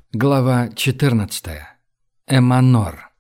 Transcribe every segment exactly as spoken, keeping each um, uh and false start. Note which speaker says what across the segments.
Speaker 1: Глава четырнадцатая. Эманор.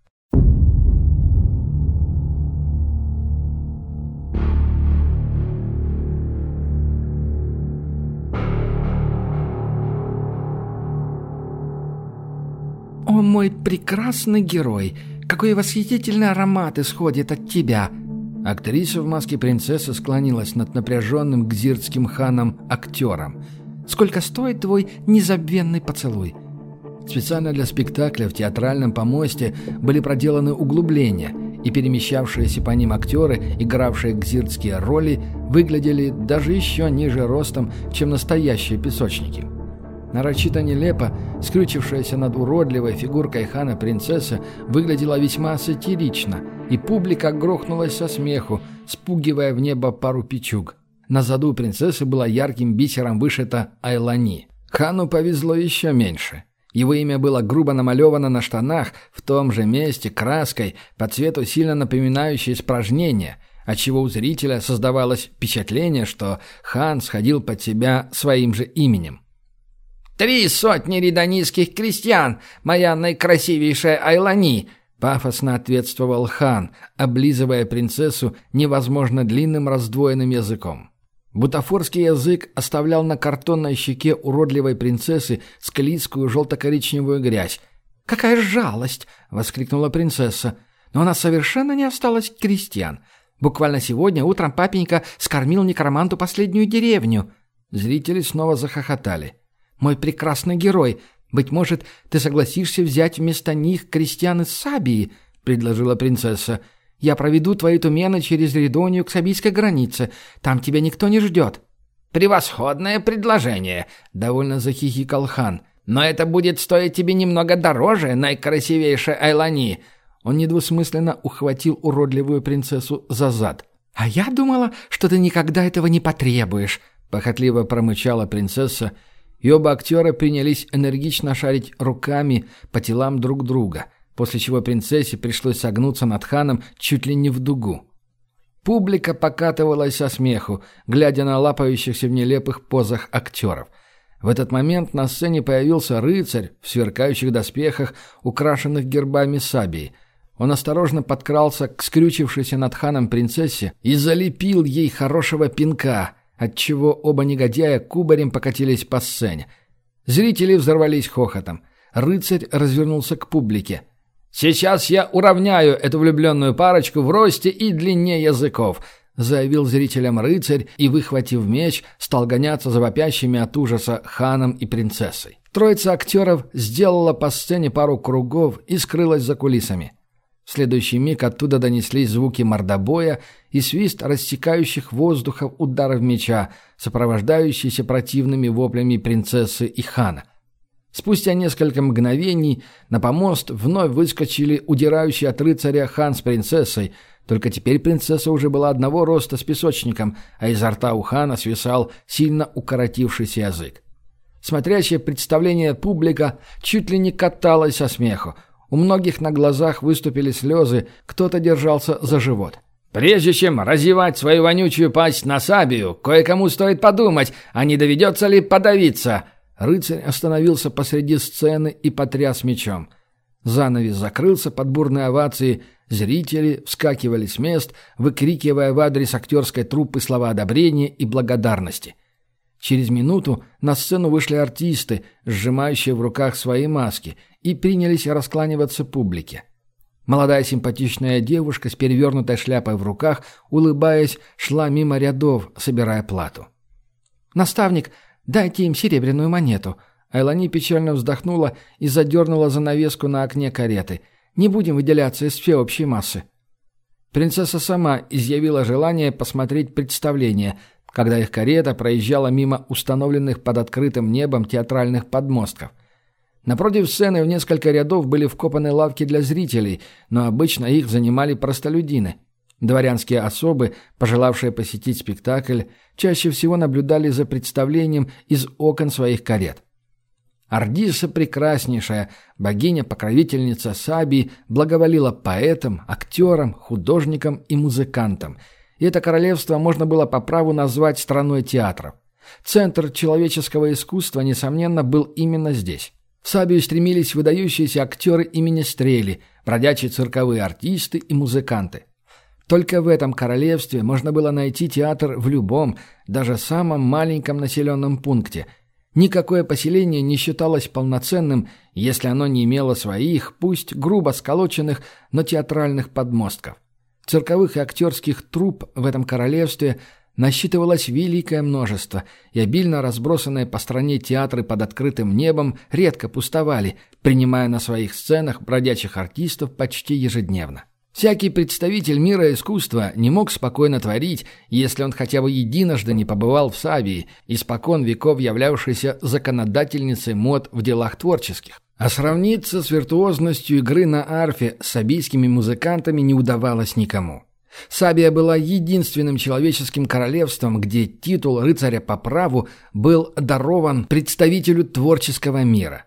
Speaker 1: «О, мой прекрасный герой! Какой восхитительный аромат исходит от тебя!» Актриса в маске принцессы склонилась над напряженным гзиртским ханом актером. «Сколько стоит твой незабвенный поцелуй?» Специально для спектакля в театральном помосте были проделаны углубления, и перемещавшиеся по ним актеры, игравшие гзиртские роли, выглядели даже еще ниже ростом, чем настоящие песочники. Нарочито нелепо, скрючившаяся над уродливой фигуркой хана принцесса выглядела весьма сатирично, и публика грохнулась со смеху, спугивая в небо пару пичуг. На заду принцессы была ярким бисером вышита Айлани. Хану повезло еще меньше. Его имя было грубо намалевано на штанах в том же месте краской, по цвету сильно напоминающей испражнение, отчего у зрителя создавалось впечатление, что хан сходил под себя своим же именем. «Три сотни ридонийских крестьян, моя наикрасивейшая Айлани!» — пафосно ответствовал хан, облизывая принцессу невозможно длинным раздвоенным языком. Бутафорский язык оставлял на картонной щеке уродливой принцессы склизкую желто-коричневую грязь. «Какая жалость!» — воскликнула принцесса. «Но она совершенно не осталась крестьян. Буквально сегодня утром папенька скормил некроманту последнюю деревню». Зрители снова захохотали. «Мой прекрасный герой, быть может, ты согласишься взять вместо них крестьян из Сабии?» — предложила принцесса. «Я проведу твои тумены через Ридонию к сабийской границе. Там тебя никто не ждет». «Превосходное предложение!» — довольно захихикал хан. «Но это будет стоить тебе немного дороже, наикрасивейшая Айлани!» Он недвусмысленно ухватил уродливую принцессу за зад. «А я думала, что ты никогда этого не потребуешь!» — похотливо промычала принцесса, и оба актера принялись энергично шарить руками по телам друг друга, после чего принцессе пришлось согнуться над ханом чуть ли не в дугу. Публика покатывалась со смеху, глядя на лапающихся в нелепых позах актеров. В этот момент на сцене появился рыцарь в сверкающих доспехах, украшенных гербами Сабии. Он осторожно подкрался к скрючившейся над ханом принцессе и залепил ей хорошего пинка, отчего оба негодяя кубарем покатились по сцене. Зрители взорвались хохотом. Рыцарь развернулся к публике. «Сейчас я уравняю эту влюбленную парочку в росте и длине языков», заявил зрителям рыцарь и, выхватив меч, стал гоняться за вопящими от ужаса ханом и принцессой. Троица актеров сделала по сцене пару кругов и скрылась за кулисами. В следующий миг оттуда донеслись звуки мордобоя и свист рассекающих воздухов ударов меча, сопровождающиеся противными воплями принцессы и хана. Спустя несколько мгновений на помост вновь выскочили удирающие от рыцаря хан с принцессой, только теперь принцесса уже была одного роста с песочником, а изо рта у хана свисал сильно укоротившийся язык. Смотрящая представление публика чуть ли не каталась со смеху. У многих на глазах выступили слезы, кто-то держался за живот. «Прежде чем разевать свою вонючую пасть на Сабию, кое-кому стоит подумать, а не доведется ли подавиться». Рыцарь остановился посреди сцены и потряс мечом. Занавес закрылся под бурные овации, зрители вскакивали с мест, выкрикивая в адрес актерской труппы слова одобрения и благодарности. Через минуту на сцену вышли артисты, сжимающие в руках свои маски, и принялись раскланиваться публике. Молодая симпатичная девушка с перевернутой шляпой в руках, улыбаясь, шла мимо рядов, собирая плату. «Наставник, дайте им серебряную монету». Айлани печально вздохнула и задернула занавеску на окне кареты. «Не будем выделяться из всеобщей массы». Принцесса сама изъявила желание посмотреть представление, когда их карета проезжала мимо установленных под открытым небом театральных подмостков. Напротив сцены в несколько рядов были вкопаны лавки для зрителей, но обычно их занимали простолюдины. Дворянские особы, пожелавшие посетить спектакль, чаще всего наблюдали за представлением из окон своих карет. Ардиса прекраснейшая, богиня-покровительница Сабии, благоволила поэтам, актерам, художникам и музыкантам, и это королевство можно было по праву назвать страной театров. Центр человеческого искусства, несомненно, был именно здесь. В Сабию стремились выдающиеся актеры и министрели, бродячие цирковые артисты и музыканты. Только в этом королевстве можно было найти театр в любом, даже самом маленьком населенном пункте. Никакое поселение не считалось полноценным, если оно не имело своих, пусть грубо сколоченных, но театральных подмостков. Цирковых и актерских труп в этом королевстве насчитывалось великое множество, и обильно разбросанные по стране театры под открытым небом редко пустовали, принимая на своих сценах бродячих артистов почти ежедневно. Всякий представитель мира искусства не мог спокойно творить, если он хотя бы единожды не побывал в Сабии, испокон веков являвшейся законодательницей мод в делах творческих. А сравниться с виртуозностью игры на арфе с сабийскими музыкантами не удавалось никому. Сабия была единственным человеческим королевством, где титул рыцаря по праву был дарован представителю творческого мира.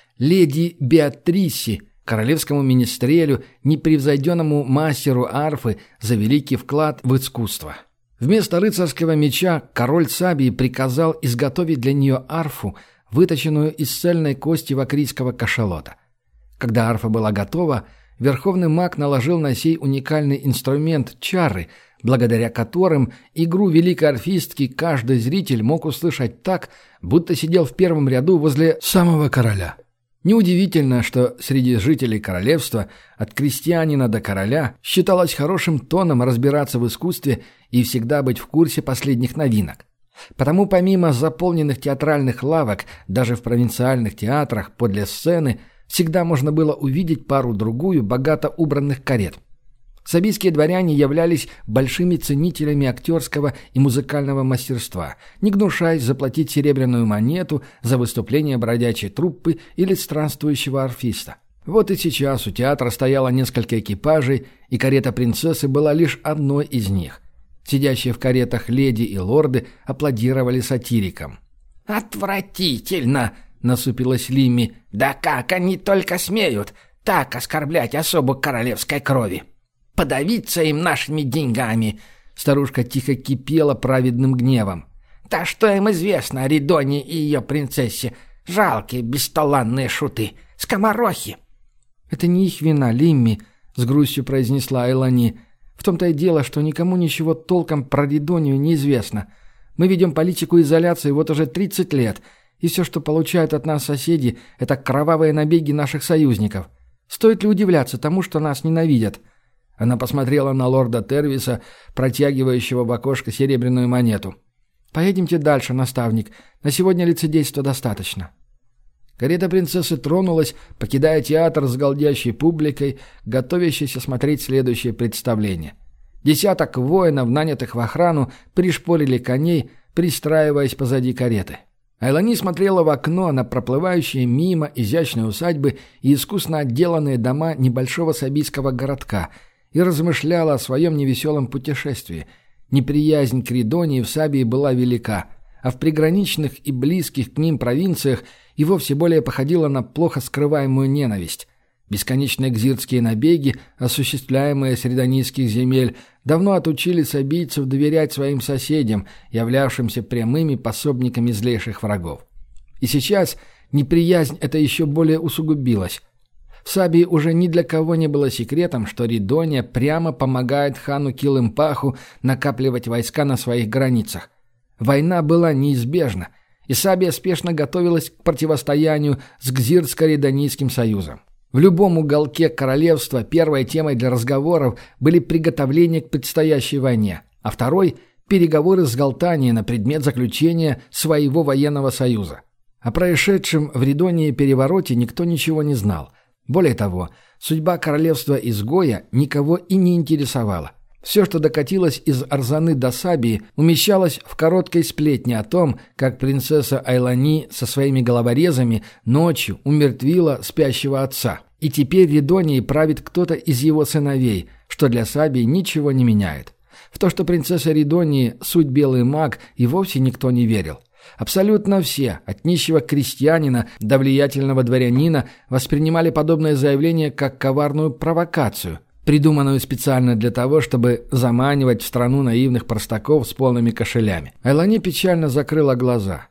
Speaker 1: Леди Беатрисе, королевскому министрелю, непревзойденному мастеру арфы за великий вклад в искусство. Вместо рыцарского меча король Сабии приказал изготовить для нее арфу, выточенную из цельной кости вакрийского кашалота. Когда арфа была готова, верховный маг наложил на сей уникальный инструмент чары, благодаря которым игру великой арфистки каждый зритель мог услышать так, будто сидел в первом ряду возле самого короля. Неудивительно, что среди жителей королевства, от крестьянина до короля, считалось хорошим тоном разбираться в искусстве и всегда быть в курсе последних новинок. Потому помимо заполненных театральных лавок, даже в провинциальных театрах подле сцены всегда можно было увидеть пару-другую богато убранных карет. Сабийские дворяне являлись большими ценителями актерского и музыкального мастерства, не гнушаясь заплатить серебряную монету за выступление бродячей труппы или странствующего арфиста. Вот и сейчас у театра стояло несколько экипажей, и карета принцессы была лишь одной из них. Сидящие в каретах леди и лорды аплодировали сатирикам.
Speaker 2: «Отвратительно!» — насупилась Лимми. «Да как они только смеют так оскорблять особу королевской крови! Подавиться им нашими деньгами!»
Speaker 1: Старушка тихо кипела праведным гневом.
Speaker 2: «Да что им известно о Ридоне и ее принцессе? Жалкие, бесталанные шуты! Скоморохи!»
Speaker 1: «Это не их вина, Лимми», — с грустью произнесла Айлани. «В том-то и дело, что никому ничего толком про Ридонию не известно. Мы ведем политику изоляции вот уже тридцать лет, и все, что получают от нас соседи, это кровавые набеги наших союзников. Стоит ли удивляться тому, что нас ненавидят?» Она посмотрела на лорда Тервиса, протягивающего в окошко серебряную монету. «Поедемте дальше, наставник. На сегодня лицедейства достаточно». Карета принцессы тронулась, покидая театр с галдящей публикой, готовящейся смотреть следующее представление. Десяток воинов, нанятых в охрану, пришпорили коней, пристраиваясь позади кареты. Айлани смотрела в окно на проплывающие мимо изящные усадьбы и искусно отделанные дома небольшого сабийского городка и размышляла о своем невеселом путешествии. Неприязнь к Ридонии в Сабии была велика, а в приграничных и близких к ним провинциях и вовсе более походила на плохо скрываемую ненависть. Бесконечные гзиртские набеги, осуществляемые с ридонийских земель, давно отучили сабийцев доверять своим соседям, являвшимся прямыми пособниками злейших врагов. И сейчас неприязнь эта еще более усугубилась. В Сабии уже ни для кого не было секретом, что Ридония прямо помогает хану Килымпаху накапливать войска на своих границах. Война была неизбежна, и Сабия спешно готовилась к противостоянию с Гзиртско-Ридонийским союзом. В любом уголке королевства первой темой для разговоров были приготовления к предстоящей войне, а второй – переговоры с Галтанией на предмет заключения своего военного союза. О происшедшем в Ридонии перевороте никто ничего не знал. Более того, судьба королевства-изгоя никого и не интересовала. Все, что докатилось из Арзаны до Сабии, умещалось в короткой сплетне о том, как принцесса Айлани со своими головорезами ночью умертвила спящего отца. И теперь Ридонией правит кто-то из его сыновей, что для Сабии ничего не меняет. В то, что принцесса Ридонии – суть белый маг, и вовсе никто не верил. Абсолютно все, от нищего крестьянина до влиятельного дворянина, воспринимали подобное заявление как коварную провокацию, придуманную специально для того, чтобы заманивать в страну наивных простаков с полными кошелями. Айлани печально закрыла глаза.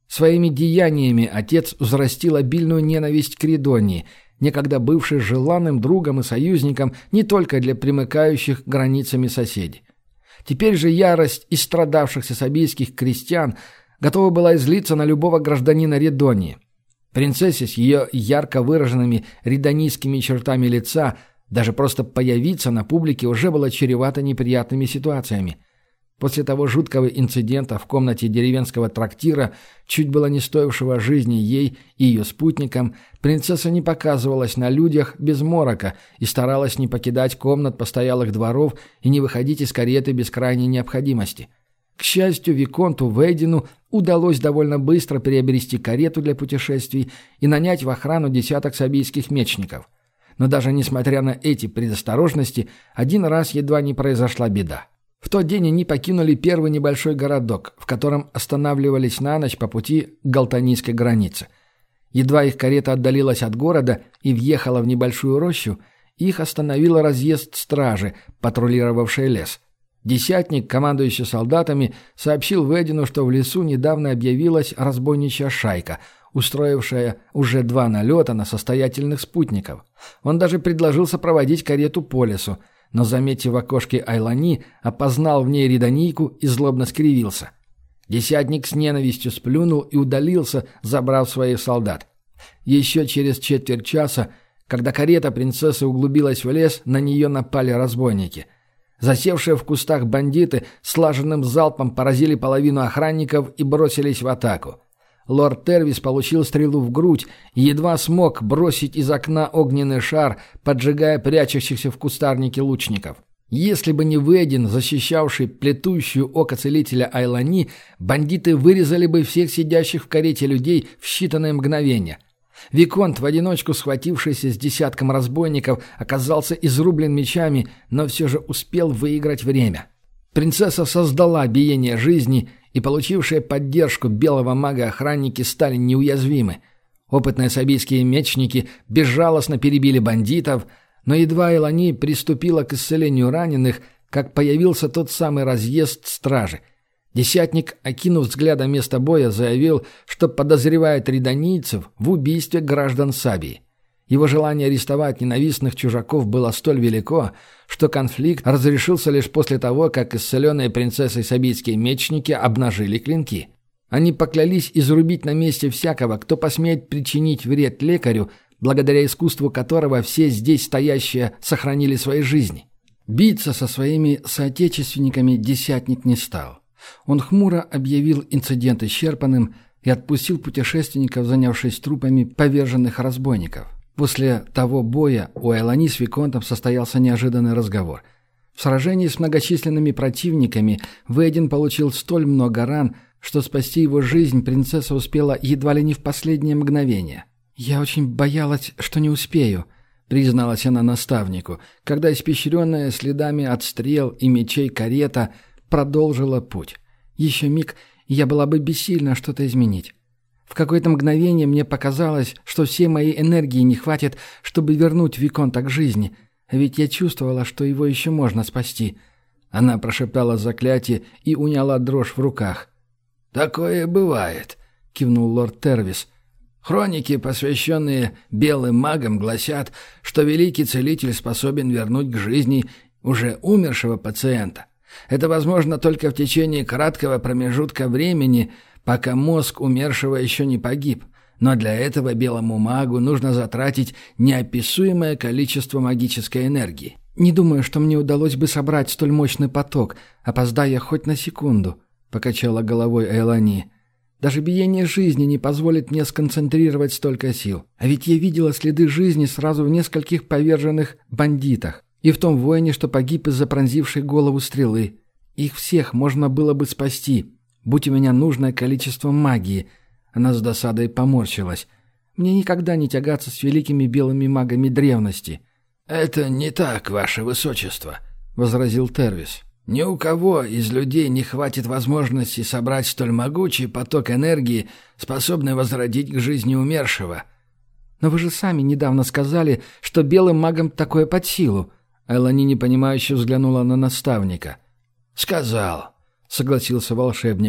Speaker 1: Своими деяниями отец взрастил обильную ненависть к Ридонии, некогда бывшей желанным другом и союзником не только для примыкающих границами соседей. Теперь же ярость истрадавшихся сабийских крестьян готова была излиться на любого гражданина Ридонии. Принцессе с ее ярко выраженными ридонийскими чертами лица даже просто появиться на публике уже было чревато неприятными ситуациями. После того жуткого инцидента в комнате деревенского трактира, чуть было не стоившего жизни ей и ее спутникам, принцесса не показывалась на людях без морока и старалась не покидать комнат постоялых дворов и не выходить из кареты без крайней необходимости. К счастью, виконту Вейдину удалось довольно быстро приобрести карету для путешествий и нанять в охрану десяток сабийских мечников. Но даже несмотря на эти предосторожности, один раз едва не произошла беда. В тот день они покинули первый небольшой городок, в котором останавливались на ночь по пути к галтанийской границе. Едва их карета отдалилась от города и въехала в небольшую рощу, их остановил разъезд стражи, патрулировавшей лес. Десятник, командующий солдатами, сообщил Вейдину, что в лесу недавно объявилась разбойничья шайка, устроившая уже два налета на состоятельных спутников. Он даже предложил сопроводить карету по лесу, но, заметив в окошке Айлани, опознал в ней ридонийку и злобно скривился. Десятник с ненавистью сплюнул и удалился, забрав своих солдат. Еще через четверть часа, когда карета принцессы углубилась в лес, на нее напали разбойники. Засевшие в кустах бандиты слаженным залпом поразили половину охранников и бросились в атаку. Лорд Тервис получил стрелу в грудь и едва смог бросить из окна огненный шар, поджигая прячущихся в кустарнике лучников. Если бы не Вейдин, защищавший плетущую око целителя Айлани, бандиты вырезали бы всех сидящих в карете людей в считанные мгновения. Виконт, в одиночку схватившийся с десятком разбойников, оказался изрублен мечами, но все же успел выиграть время. Принцесса создала биение жизни, и получившие поддержку белого мага-охранники стали неуязвимы. Опытные сабийские мечники безжалостно перебили бандитов, но едва Айлани приступила к исцелению раненых, как появился тот самый разъезд стражи. Десятник, окинув взглядом место боя, заявил, что подозревает ридонийцев в убийстве граждан Сабии. Его желание арестовать ненавистных чужаков было столь велико, что конфликт разрешился лишь после того, как исцеленные принцессой сабийские мечники обнажили клинки. Они поклялись изрубить на месте всякого, кто посмеет причинить вред лекарю, благодаря искусству которого все здесь стоящие сохранили свои жизни. Биться со своими соотечественниками десятник не стал. Он хмуро объявил инцидент исчерпанным и отпустил путешественников, занявшись трупами поверженных разбойников. После того боя у Айлани с виконтом состоялся неожиданный разговор. В сражении с многочисленными противниками Вейдин получил столь много ран, что спасти его жизнь принцесса успела едва ли не в последнее мгновение. «Я очень боялась, что не успею», — призналась она наставнику, когда испещренная следами от стрел и мечей карета продолжила путь. «Еще миг, и я была бы бессильна что-то изменить. В какое-то мгновение мне показалось, что всей моей энергии не хватит, чтобы вернуть виконта к жизни, а ведь я чувствовала, что его еще можно спасти». Она прошептала заклятие и уняла дрожь в руках. «Такое бывает», — кивнул лорд Тервис. «Хроники, посвященные белым магам, гласят, что великий целитель способен вернуть к жизни уже умершего пациента. Это возможно только в течение краткого промежутка времени, пока мозг умершего еще не погиб, но для этого белому магу нужно затратить неописуемое количество магической энергии. Не думаю, что мне удалось бы собрать столь мощный поток, опоздая хоть на секунду», — покачала головой Айлани. «Даже биение жизни не позволит мне сконцентрировать столько сил. А ведь я видела следы жизни сразу в нескольких поверженных бандитах. И в том воине, что погиб из-за пронзившей голову стрелы. Их всех можно было бы спасти, будь у меня нужное количество магии». Она с досадой поморщилась. «Мне никогда не тягаться с великими белыми магами древности». «Это не так, ваше высочество», — возразил Тервис. «Ни у кого из людей не хватит возможности собрать столь могучий поток энергии, способный возродить к жизни умершего». «Но вы же сами недавно сказали, что белым магам такое под силу». Айлани непонимающе взглянула на наставника. «Сказал», — согласился волшебник.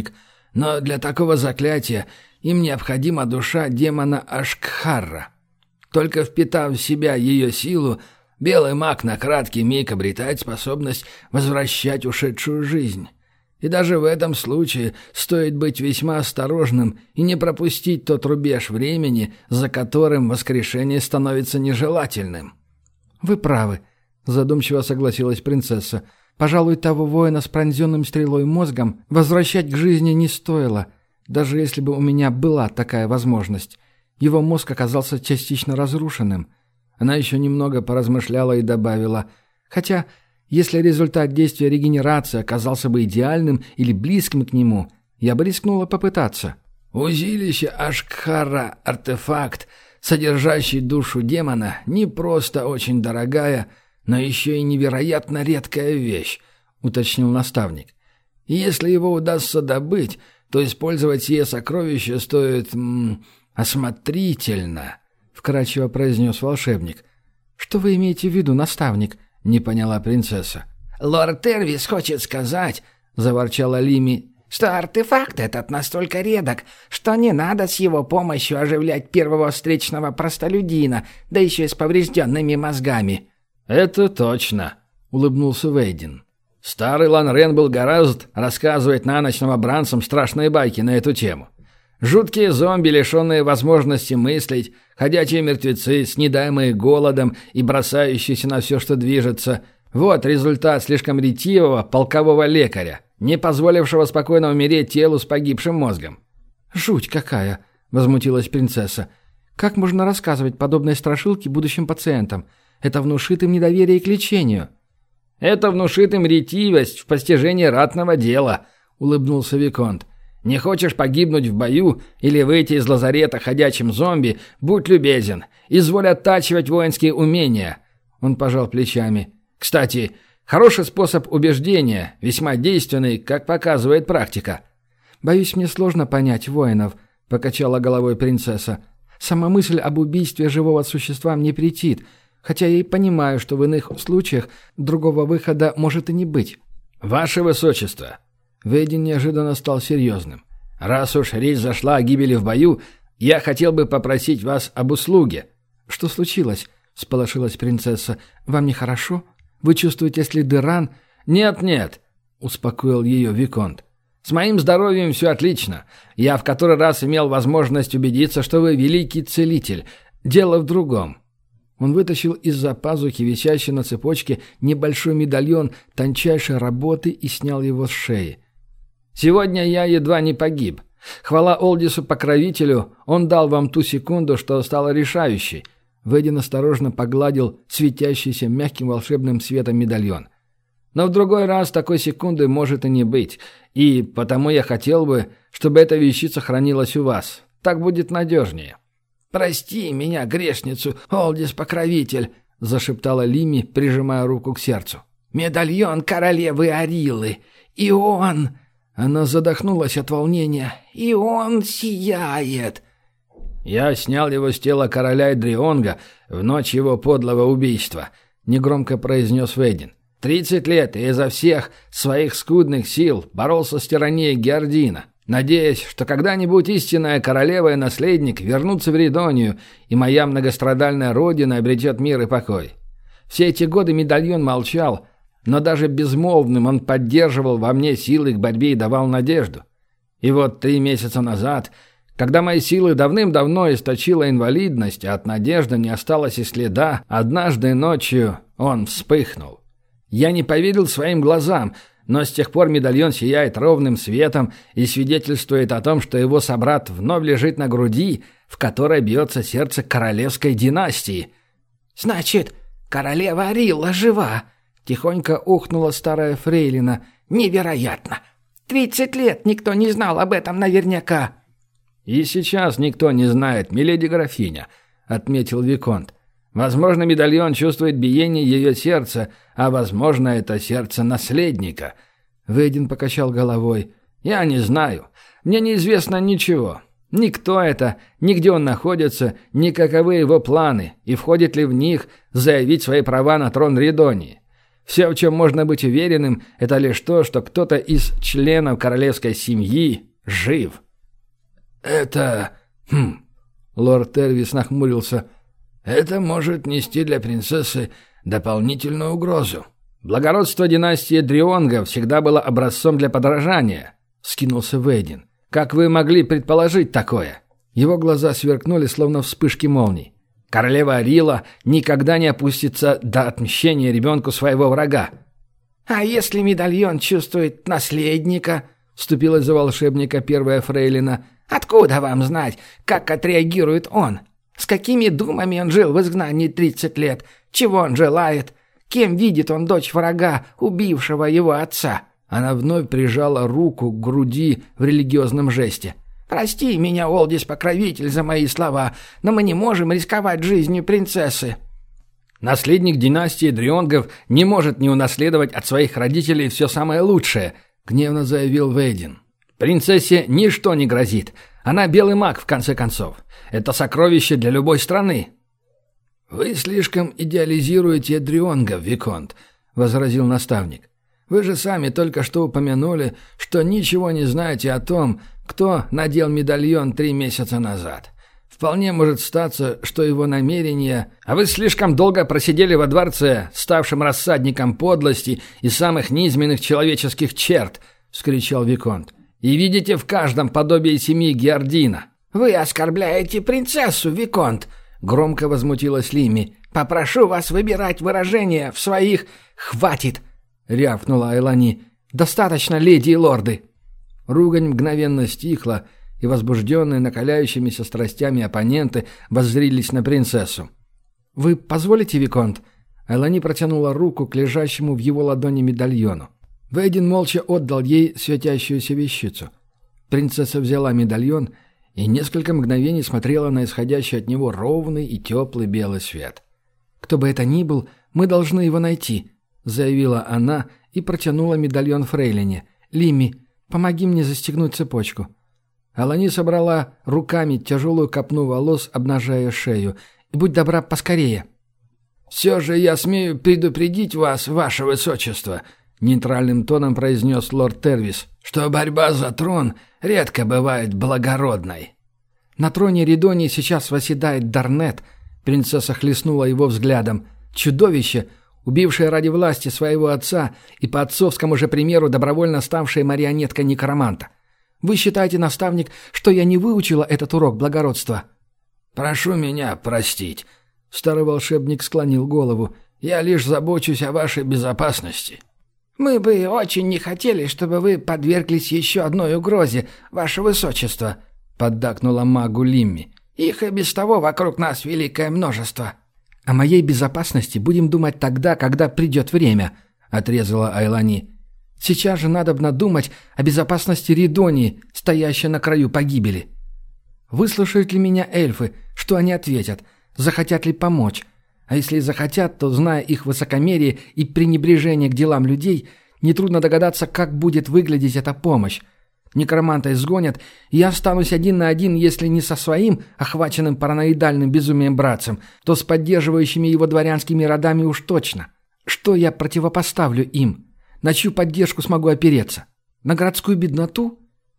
Speaker 1: Но для такого заклятия им необходима душа демона Ашкхарра. Только впитав в себя ее силу, белый маг на краткий миг обретает способность возвращать ушедшую жизнь. И даже в этом случае стоит быть весьма осторожным и не пропустить тот рубеж времени, за которым воскрешение становится нежелательным. «Вы правы», — задумчиво согласилась принцесса. «Пожалуй, того воина с пронзенным стрелой мозгом возвращать к жизни не стоило, даже если бы у меня была такая возможность. Его мозг оказался частично разрушенным». Она еще немного поразмышляла и добавила: «Хотя, если результат действия регенерации оказался бы идеальным или близким к нему, я бы рискнула попытаться». «Узилище Ашкхара — артефакт, содержащий душу демона, не просто очень дорогая, но еще и невероятно редкая вещь», — уточнил наставник. «И если его удастся добыть, то использовать сие сокровище стоит... М, осмотрительно», — вкратчиво произнес волшебник. «Что вы имеете в виду, наставник?» — не поняла принцесса.
Speaker 2: «Лорд Тервис хочет сказать, — заворчала Лими, — что артефакт этот настолько редок, что не надо с его помощью оживлять первого встречного простолюдина, да еще и с поврежденными мозгами».
Speaker 1: «Это точно», — улыбнулся Вейдин. «Старый Ланрен был гораздо рассказывать на ночь новобранцам страшные байки на эту тему. Жуткие зомби, лишенные возможности мыслить, ходячие мертвецы, снедаемые голодом и бросающиеся на все, что движется. Вот результат слишком ретивого полкового лекаря, не позволившего спокойно умереть телу с погибшим мозгом».
Speaker 3: «Жуть какая!» — возмутилась принцесса. «Как можно рассказывать подобные страшилки будущим пациентам? Это внушит им недоверие к лечению».
Speaker 1: «Это внушит им ретивость в постижении ратного дела», — улыбнулся виконт. «Не хочешь погибнуть в бою или выйти из лазарета ходячим зомби, будь любезен, изволь оттачивать воинские умения». Он пожал плечами. «Кстати, хороший способ убеждения, весьма действенный, как показывает практика».
Speaker 3: «Боюсь, мне сложно понять воинов», — покачала головой принцесса. «Сама мысль об убийстве живого существа мне претит, хотя я и понимаю, что в иных случаях другого выхода может и не быть».
Speaker 1: «Ваше высочество», — Вейдин неожиданно стал серьезным, «раз уж речь зашла о гибели в бою, я хотел бы попросить вас об услуге».
Speaker 3: «Что случилось?» — всполошилась принцесса. «Вам нехорошо? Вы чувствуете следы ран?»
Speaker 1: «Нет-нет», — успокоил ее виконт. «С моим здоровьем все отлично. Я в который раз имел возможность убедиться, что вы великий целитель. Дело в другом». Он вытащил из-за пазухи, висящий на цепочке, небольшой медальон тончайшей работы и снял его с шеи. «Сегодня я едва не погиб. Хвала Олдису-покровителю, он дал вам ту секунду, что стала решающей». Вейдин осторожно погладил светящийся мягким волшебным светом медальон. «Но в другой раз такой секунды может и не быть, и потому я хотел бы, чтобы эта вещица хранилась у вас. Так будет надежнее».
Speaker 2: «Прости меня, грешницу, Олдис-покровитель», — зашептала Лими, прижимая руку к сердцу. «Медальон королевы Арилы. И он...» Она задохнулась от волнения. «И он сияет».
Speaker 1: «Я снял его с тела короля Эдрионга в ночь его подлого убийства», — негромко произнес Вейдин. «Тридцать лет и изо всех своих скудных сил боролся с тиранией Геордина, надеясь, что когда-нибудь истинная королева и наследник вернутся в Ридонию, и моя многострадальная родина обретет мир и покой. Все эти годы медальон молчал, но даже безмолвным он поддерживал во мне силы к борьбе и давал надежду. И вот три месяца назад, когда мои силы давным-давно источила инвалидность, а от надежды не осталось и следа, однажды ночью он вспыхнул. Я не поверил своим глазам, но с тех пор медальон сияет ровным светом и свидетельствует о том, что его собрат вновь лежит на груди, в которой бьется сердце королевской династии.
Speaker 2: «Значит, королева Арилла жива!» — тихонько ухнула старая фрейлина. «Невероятно! Тридцать лет никто не знал об этом наверняка!»
Speaker 1: «И сейчас никто не знает, миледи-графиня», — отметил виконт. «Возможно, медальон чувствует биение ее сердца, а, возможно, это сердце наследника». Вейдин покачал головой. «Я не знаю. Мне неизвестно ничего. Ни кто это, ни где он находится, ни каковы его планы, и входит ли в них заявить свои права на трон Ридонии. Все, в чем можно быть уверенным, это лишь то, что кто-то из членов королевской семьи
Speaker 2: жив».
Speaker 1: «Это... Хм...» Лорд Тервис нахмурился. «Это может нести для принцессы дополнительную угрозу».
Speaker 2: «Благородство династии Дрионга всегда было образцом для подражания», — вскинулся Вейдин. «Как вы могли предположить такое?» Его глаза сверкнули, словно вспышки молний. «Королева Арила никогда не опустится до отмщения ребенку своего врага».
Speaker 3: «А если медальон чувствует наследника?» — вступилась за волшебника первая фрейлина. «Откуда вам знать, как отреагирует он? С какими думами он жил в изгнании тридцать лет? Чего он желает? Кем видит он дочь врага, убившего его отца?»
Speaker 2: Она вновь прижала руку к груди в религиозном жесте.
Speaker 3: «Прости меня, Олдис-покровитель, за мои слова, но мы не можем рисковать жизнью принцессы».
Speaker 2: «Наследник династии Дрионгов не может не унаследовать от своих родителей все самое лучшее», — гневно заявил Вейдин. «Принцессе ничто не грозит. Она белый маг, в конце концов. Это сокровище для любой страны».
Speaker 1: «Вы слишком идеализируете Дрионгов, Виконт», — возразил наставник. «Вы же сами только что упомянули, что ничего не знаете о том, кто надел медальон три месяца назад. Вполне может статься, что его намерения...
Speaker 2: А вы слишком долго просидели во дворце, ставшим рассадником подлости и самых низменных человеческих черт», — вскричал Виконт. «И видите в каждом подобие семьи Геордина».
Speaker 3: «Вы оскорбляете принцессу, Виконт», — громко возмутилась Лимми. «Попрошу вас выбирать выражения в своих... Хватит!» — рявкнула Айлани. «Достаточно, леди и лорды!»
Speaker 2: Ругань мгновенно стихла, и возбужденные накаляющимися страстями оппоненты воззрились на принцессу.
Speaker 3: «Вы позволите, Виконт?» Айлани протянула руку к лежащему в его ладони медальону.
Speaker 2: Вейдин молча отдал ей светящуюся вещицу. Принцесса взяла медальон и несколько мгновений смотрела на исходящий от него ровный и теплый белый свет.
Speaker 3: «Кто бы это ни был, мы должны его найти», — заявила она и протянула медальон фрейлине. «Лимми, помоги мне застегнуть цепочку».
Speaker 2: Алани собрала руками тяжелую копну волос, обнажая шею.
Speaker 3: «И будь добра, поскорее».
Speaker 1: «Все же я смею предупредить вас, ваше высочество», — нейтральным тоном произнес лорд Тервис, «что борьба за трон редко бывает благородной».
Speaker 3: «На троне Ридонии сейчас восседает Дарнет», — принцесса хлестнула его взглядом. «Чудовище, убившее ради власти своего отца и по отцовскому же примеру добровольно ставшее марионеткой некроманта. Вы считаете, наставник, что я не выучила этот урок благородства?»
Speaker 1: «Прошу меня простить», — старый волшебник склонил голову. «Я лишь забочусь о вашей безопасности».
Speaker 3: «Мы бы очень не хотели, чтобы вы подверглись еще одной угрозе, ваше высочество», — поддакнула магу Лимми. «Их и без того вокруг нас великое множество». «О моей безопасности будем думать тогда, когда придет время», — отрезала Айлани. «Сейчас же надобно думать о безопасности Ридонии, стоящей на краю погибели. Выслушают ли меня эльфы? Что они ответят? Захотят ли помочь? А если и захотят, то, зная их высокомерие и пренебрежение к делам людей, нетрудно догадаться, как будет выглядеть эта помощь. Некроманта изгонят, и я останусь один на один, если не со своим, охваченным параноидальным безумием братцем, то с поддерживающими его дворянскими родами уж точно. Что я противопоставлю им? На чью поддержку смогу опереться? На городскую бедноту?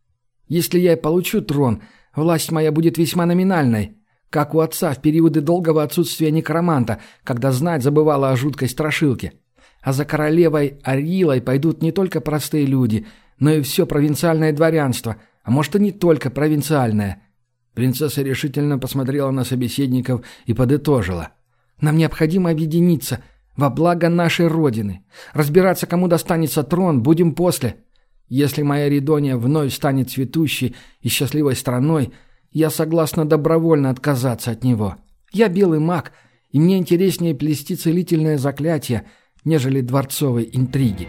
Speaker 3: Если я и получу трон, власть моя будет весьма номинальной, как у отца в периоды долгого отсутствия некроманта, когда знать забывала о жуткой страшилке. А за королевой Арилой пойдут не только простые люди, но и все провинциальное дворянство, а может и не только провинциальное».
Speaker 2: Принцесса решительно посмотрела на собеседников и подытожила.
Speaker 3: «Нам необходимо объединиться во благо нашей Родины. Разбираться, кому достанется трон, будем после. Если моя Ридония вновь станет цветущей и счастливой страной, я согласна добровольно отказаться от него. Я белый маг, и мне интереснее плести целительное заклятие, нежели дворцовые интриги».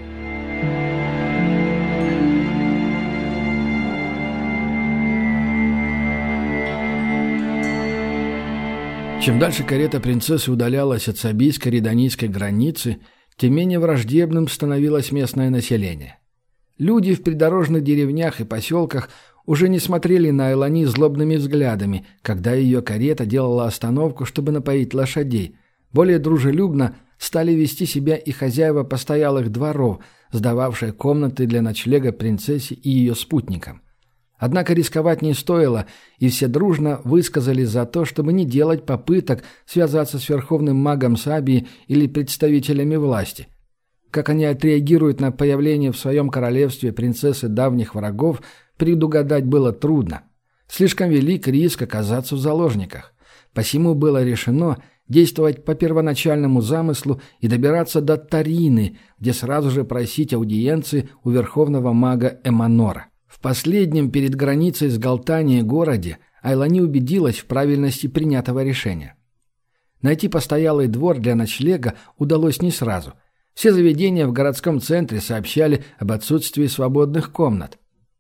Speaker 2: Чем дальше карета принцессы удалялась от сабийско-ридонийской границы, тем менее враждебным становилось местное население. Люди в придорожных деревнях и поселках уже не смотрели на Айлани злобными взглядами, когда ее карета делала остановку, чтобы напоить лошадей. Более дружелюбно стали вести себя и хозяева постоялых дворов, сдававшие комнаты для ночлега принцессе и ее спутникам.
Speaker 3: Однако рисковать не стоило, и все дружно высказались за то, чтобы не делать попыток связаться с верховным магом Сабии или представителями власти. Как они отреагируют на появление в своем королевстве принцессы давних врагов, предугадать было трудно. Слишком велик риск оказаться в заложниках. Посему было решено действовать по первоначальному замыслу и добираться до Тарины, где сразу же просить аудиенции у верховного мага Эманора. В последнем перед границей с Галтанией городе Айлани убедилась в правильности принятого решения. Найти постоялый двор для ночлега удалось не сразу. Все заведения в городском центре сообщали об отсутствии свободных комнат.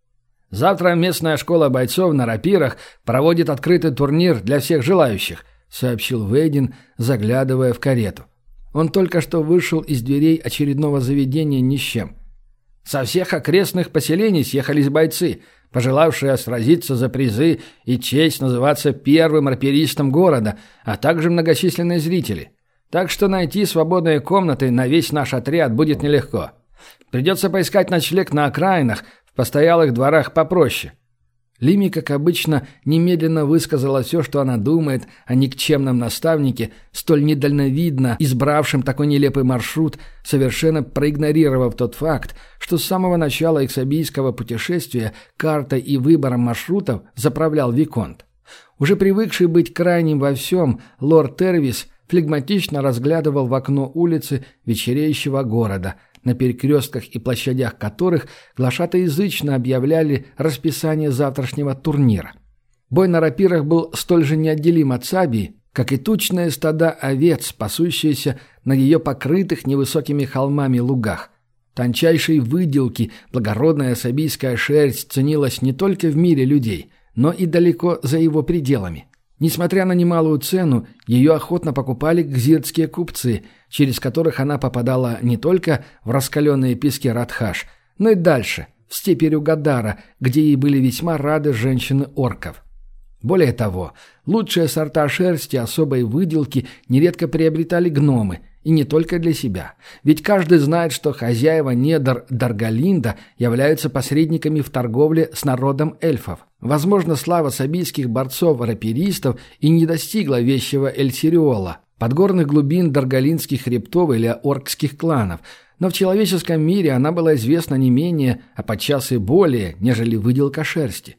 Speaker 3: «Завтра местная школа бойцов на рапирах проводит открытый турнир для всех желающих», сообщил Вейдин, заглядывая в карету. Он только что вышел из дверей очередного заведения ни с чем. Со всех окрестных поселений съехались бойцы, пожелавшие сразиться за призы и честь называться первым рапиристом города, а также многочисленные зрители. Так что найти свободные комнаты на весь наш отряд будет нелегко. Придется поискать ночлег на окраинах, в постоялых дворах попроще. Лими, как обычно, немедленно высказала все, что она думает о никчемном наставнике, столь недальновидно избравшем такой нелепый маршрут, совершенно проигнорировав тот факт, что с самого начала эксабийского путешествия картой и выбором маршрутов заправлял Виконт. Уже привыкший быть крайним во всем, лорд Тервис флегматично разглядывал в окно улицы вечереющего города, на перекрестках и площадях которых глашатоязычно объявляли расписание завтрашнего турнира. Бой на рапирах был столь же неотделим от Сабии, как и тучные стада овец, пасущиеся на ее покрытых невысокими холмами лугах. Тончайшей выделки благородная сабийская шерсть ценилась не только в мире людей, но и далеко за его пределами. Несмотря на немалую цену, ее охотно покупали гзиртские купцы, через которых она попадала не только в раскаленные пески Радхаш, но и дальше, в степи Рюгадара, где ей были весьма рады женщины орков. Более того, лучшие сорта шерсти особой выделки нередко приобретали гномы, и не только для себя. Ведь каждый знает, что хозяева недр Даргалинда являются посредниками в торговле с народом эльфов. Возможно, слава сабийских борцов-рапиристов и не достигла вещего Эльсириола, подгорных глубин даргалинских хребтов или оркских кланов, но в человеческом мире она была известна не менее, а подчас и более, нежели выделка шерсти.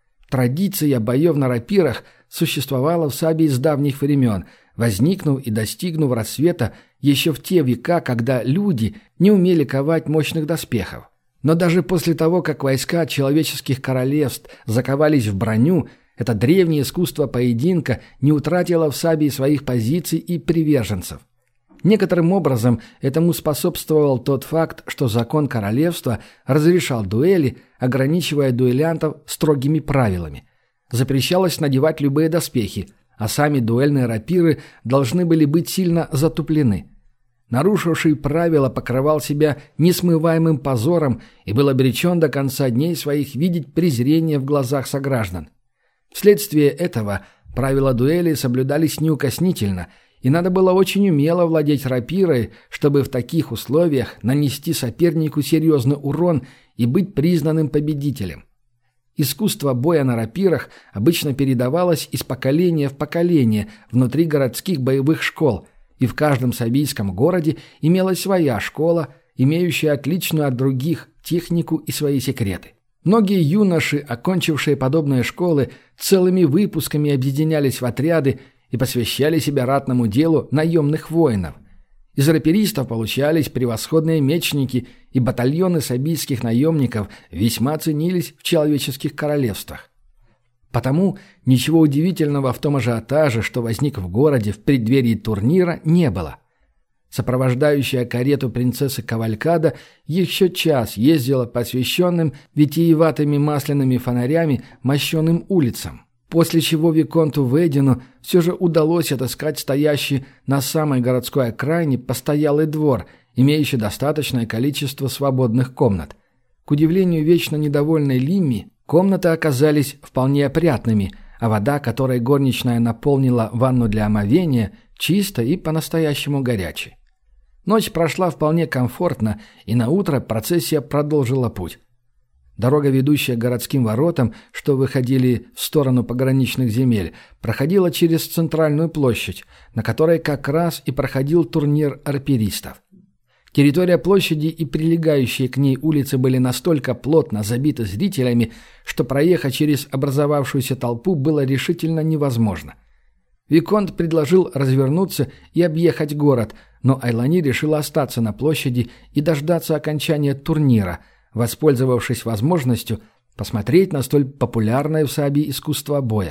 Speaker 3: Традиция боев на рапирах существовала в Сабии с давних времен, возникнув и достигнув расцвета еще в те века, когда люди не умели ковать мощных доспехов. Но даже после того, как войска человеческих королевств заковались в броню, это древнее искусство поединка не утратило в Сабии своих позиций и приверженцев. Некоторым образом этому способствовал тот факт, что закон королевства разрешал дуэли, ограничивая дуэлянтов строгими правилами. Запрещалось надевать любые доспехи, а сами дуэльные рапиры должны были быть сильно затуплены. Нарушивший правила покрывал себя несмываемым позором и был обречен до конца дней своих видеть презрение в глазах сограждан. Вследствие этого правила дуэли соблюдались неукоснительно, и надо было очень умело владеть рапирой, чтобы в таких условиях нанести сопернику серьезный урон и быть признанным победителем. Искусство боя на рапирах обычно передавалось из поколения в поколение внутри городских боевых школ, и в каждом сабийском городе имелась своя школа, имеющая отличную от других технику и свои секреты. Многие юноши, окончившие подобные школы, целыми выпусками объединялись в отряды и посвящали себя ратному делу наемных воинов. Из рапиристов получались превосходные мечники, и батальоны сабийских наемников весьма ценились в человеческих королевствах. Потому ничего удивительного в том ажиотаже, что возник в городе в преддверии турнира, не было. Сопровождающая карету принцессы Кавалькада еще час ездила по освещенным витиеватыми масляными фонарями мощеным улицам, после чего виконту Вейдину все же удалось отыскать стоящий на самой городской окраине постоялый двор, имеющий достаточное количество свободных комнат. К удивлению вечно недовольной Лимми, комнаты оказались вполне опрятными, а вода, которой горничная наполнила ванну для омовения, чисто и по-настоящему горячей. Ночь прошла вполне комфортно, и наутро процессия продолжила путь.
Speaker 1: Дорога, ведущая к городским воротам, что выходили в сторону пограничных земель, проходила через центральную площадь, на которой как раз и проходил турнир арперистов. Территория площади и прилегающие к ней улицы были настолько плотно забиты зрителями, что проехать через образовавшуюся толпу было решительно невозможно. Виконт предложил развернуться и объехать город, но Айлани решила остаться на площади и дождаться окончания турнира, воспользовавшись возможностью посмотреть на столь популярное в Саабе искусство боя.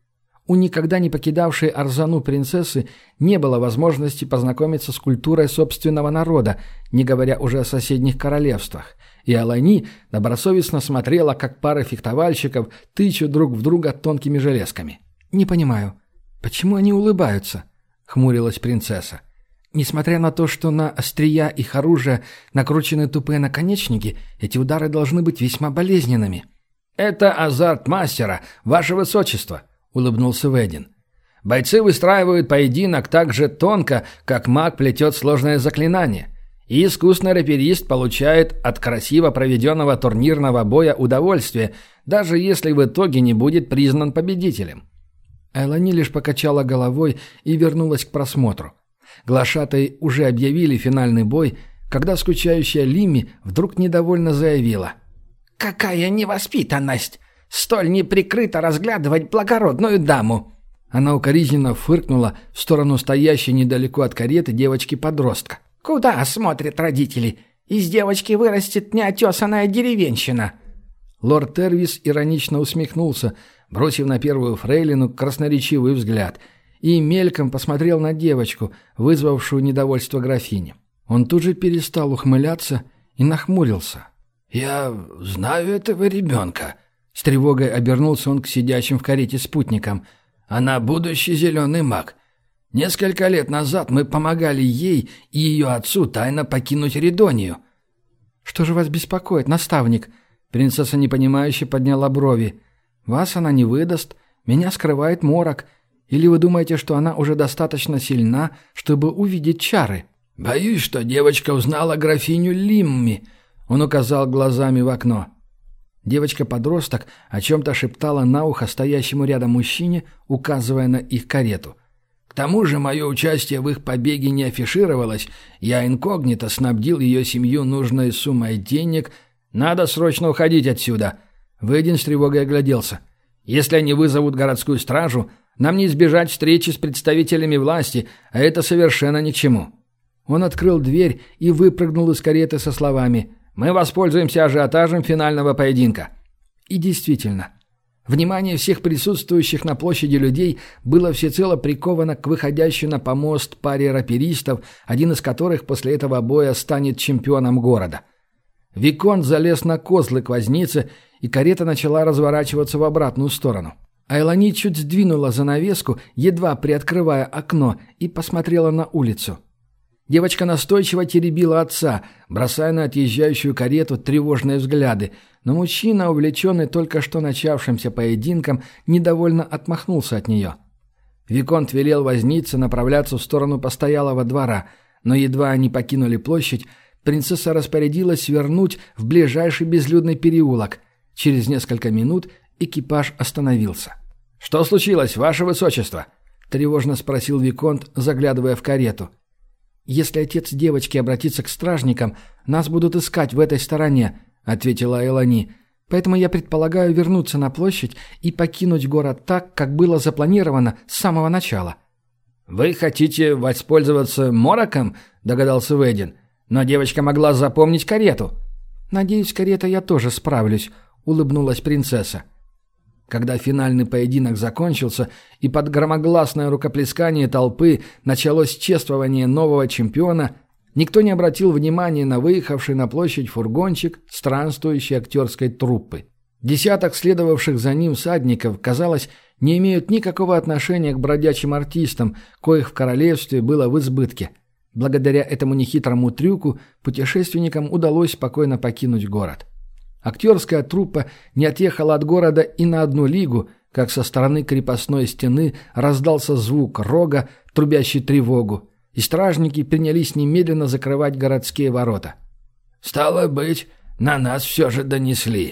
Speaker 1: У никогда не покидавшей Арзану принцессы не было возможности познакомиться с культурой собственного народа, не говоря уже о соседних королевствах, и Айлани добросовестно смотрела, как пары фехтовальщиков тычут друг в друга тонкими железками. «Не понимаю, почему они улыбаются?» — хмурилась принцесса. «Несмотря на то, что на острия их оружия накручены тупые наконечники, эти удары должны быть весьма болезненными».
Speaker 2: «Это азарт мастера, ваше высочество», — улыбнулся Ведин. «Бойцы выстраивают поединок так же тонко, как маг плетет сложное заклинание, и искусный раперист получает от красиво проведенного турнирного боя удовольствие, даже если в итоге не будет признан победителем».
Speaker 1: Айлани лишь покачала головой и вернулась к просмотру. Глашатай уже объявили финальный бой, когда скучающая Лими вдруг недовольно заявила:
Speaker 4: «Какая невоспитанность! Столь неприкрыто разглядывать благородную даму!»
Speaker 1: Она укоризненно фыркнула в сторону стоящей недалеко от кареты девочки-подростка.
Speaker 4: «Куда смотрят родители? Из девочки вырастет неотесанная деревенщина!»
Speaker 1: Лорд Тервис иронично усмехнулся, бросив на первую фрейлину красноречивый взгляд, и мельком посмотрел на девочку, вызвавшую недовольство графини. Он тут же перестал ухмыляться и нахмурился.
Speaker 2: «Я знаю этого ребенка», —
Speaker 1: с тревогой обернулся он к сидящим в карете спутникам.
Speaker 2: «Она будущий зеленый маг. Несколько лет назад мы помогали ей и ее отцу тайно покинуть Редонию».
Speaker 1: «Что же вас беспокоит, наставник?» Принцесса непонимающе подняла брови. «Вас она не выдаст, меня скрывает морок. Или вы думаете, что она уже достаточно сильна, чтобы увидеть чары?»
Speaker 2: «Боюсь, что девочка узнала графиню Лимми», — он указал глазами в окно.
Speaker 1: Девочка-подросток о чем-то шептала на ухо стоящему рядом мужчине, указывая на их карету.
Speaker 2: «К тому же мое участие в их побеге не афишировалось. Я инкогнито снабдил ее семью нужной суммой денег. Надо срочно уходить отсюда».
Speaker 1: Ведин с тревогой огляделся.
Speaker 2: «Если они вызовут городскую стражу, нам не избежать встречи с представителями власти, а это совершенно ни к чему».
Speaker 1: Он открыл дверь и выпрыгнул из кареты со словами:
Speaker 2: «Мы воспользуемся ажиотажем финального поединка».
Speaker 1: И действительно, внимание всех присутствующих на площади людей было всецело приковано к выходящей на помост паре раперистов, один из которых после этого боя станет чемпионом города. Виконт залез на козлы к вознице, и карета начала разворачиваться в обратную сторону. Айлани чуть сдвинула занавеску, едва приоткрывая окно, и посмотрела на улицу. Девочка настойчиво теребила отца, бросая на отъезжающую карету тревожные взгляды, но мужчина, увлеченный только что начавшимся поединком, недовольно отмахнулся от нее. Виконт велел вознице направляться в сторону постоялого двора, но едва они покинули площадь, принцесса распорядилась свернуть в ближайший безлюдный переулок. Через несколько минут экипаж остановился.
Speaker 2: «Что случилось, ваше высочество?»
Speaker 1: — тревожно спросил Виконт, заглядывая в карету. «Если отец девочки обратится к стражникам, нас будут искать в этой стороне», — ответила Айлани. «Поэтому я предполагаю вернуться на площадь и покинуть город так, как было запланировано с самого начала».
Speaker 2: «Вы хотите воспользоваться мороком?» — догадался Ведин. «Но девочка могла запомнить карету».
Speaker 1: «Надеюсь, карета я тоже справлюсь», — улыбнулась принцесса. Когда финальный поединок закончился и под громогласное рукоплескание толпы началось чествование нового чемпиона, никто не обратил внимания на выехавший на площадь фургончик странствующей актерской труппы. Десяток следовавших за ним всадников, казалось, не имеют никакого отношения к бродячим артистам, коих в королевстве было в избытке. Благодаря этому нехитрому трюку путешественникам удалось спокойно покинуть город. Актерская труппа не отъехала от города и на одну лигу, как со стороны крепостной стены раздался звук рога, трубящий тревогу, и стражники принялись немедленно закрывать городские ворота.
Speaker 2: «Стало быть, на нас все же донесли»,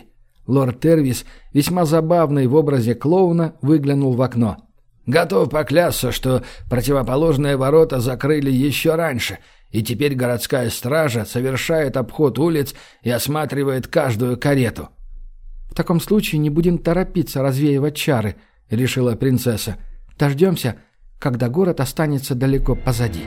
Speaker 3: Лорд Тервис, весьма забавный в образе клоуна, выглянул в окно.
Speaker 2: «Готов поклясться, что противоположные ворота закрыли еще раньше, и теперь городская стража совершает обход улиц и осматривает каждую карету».
Speaker 3: «В таком случае не будем торопиться развеивать чары», — решила принцесса. «Дождемся, когда город останется далеко позади».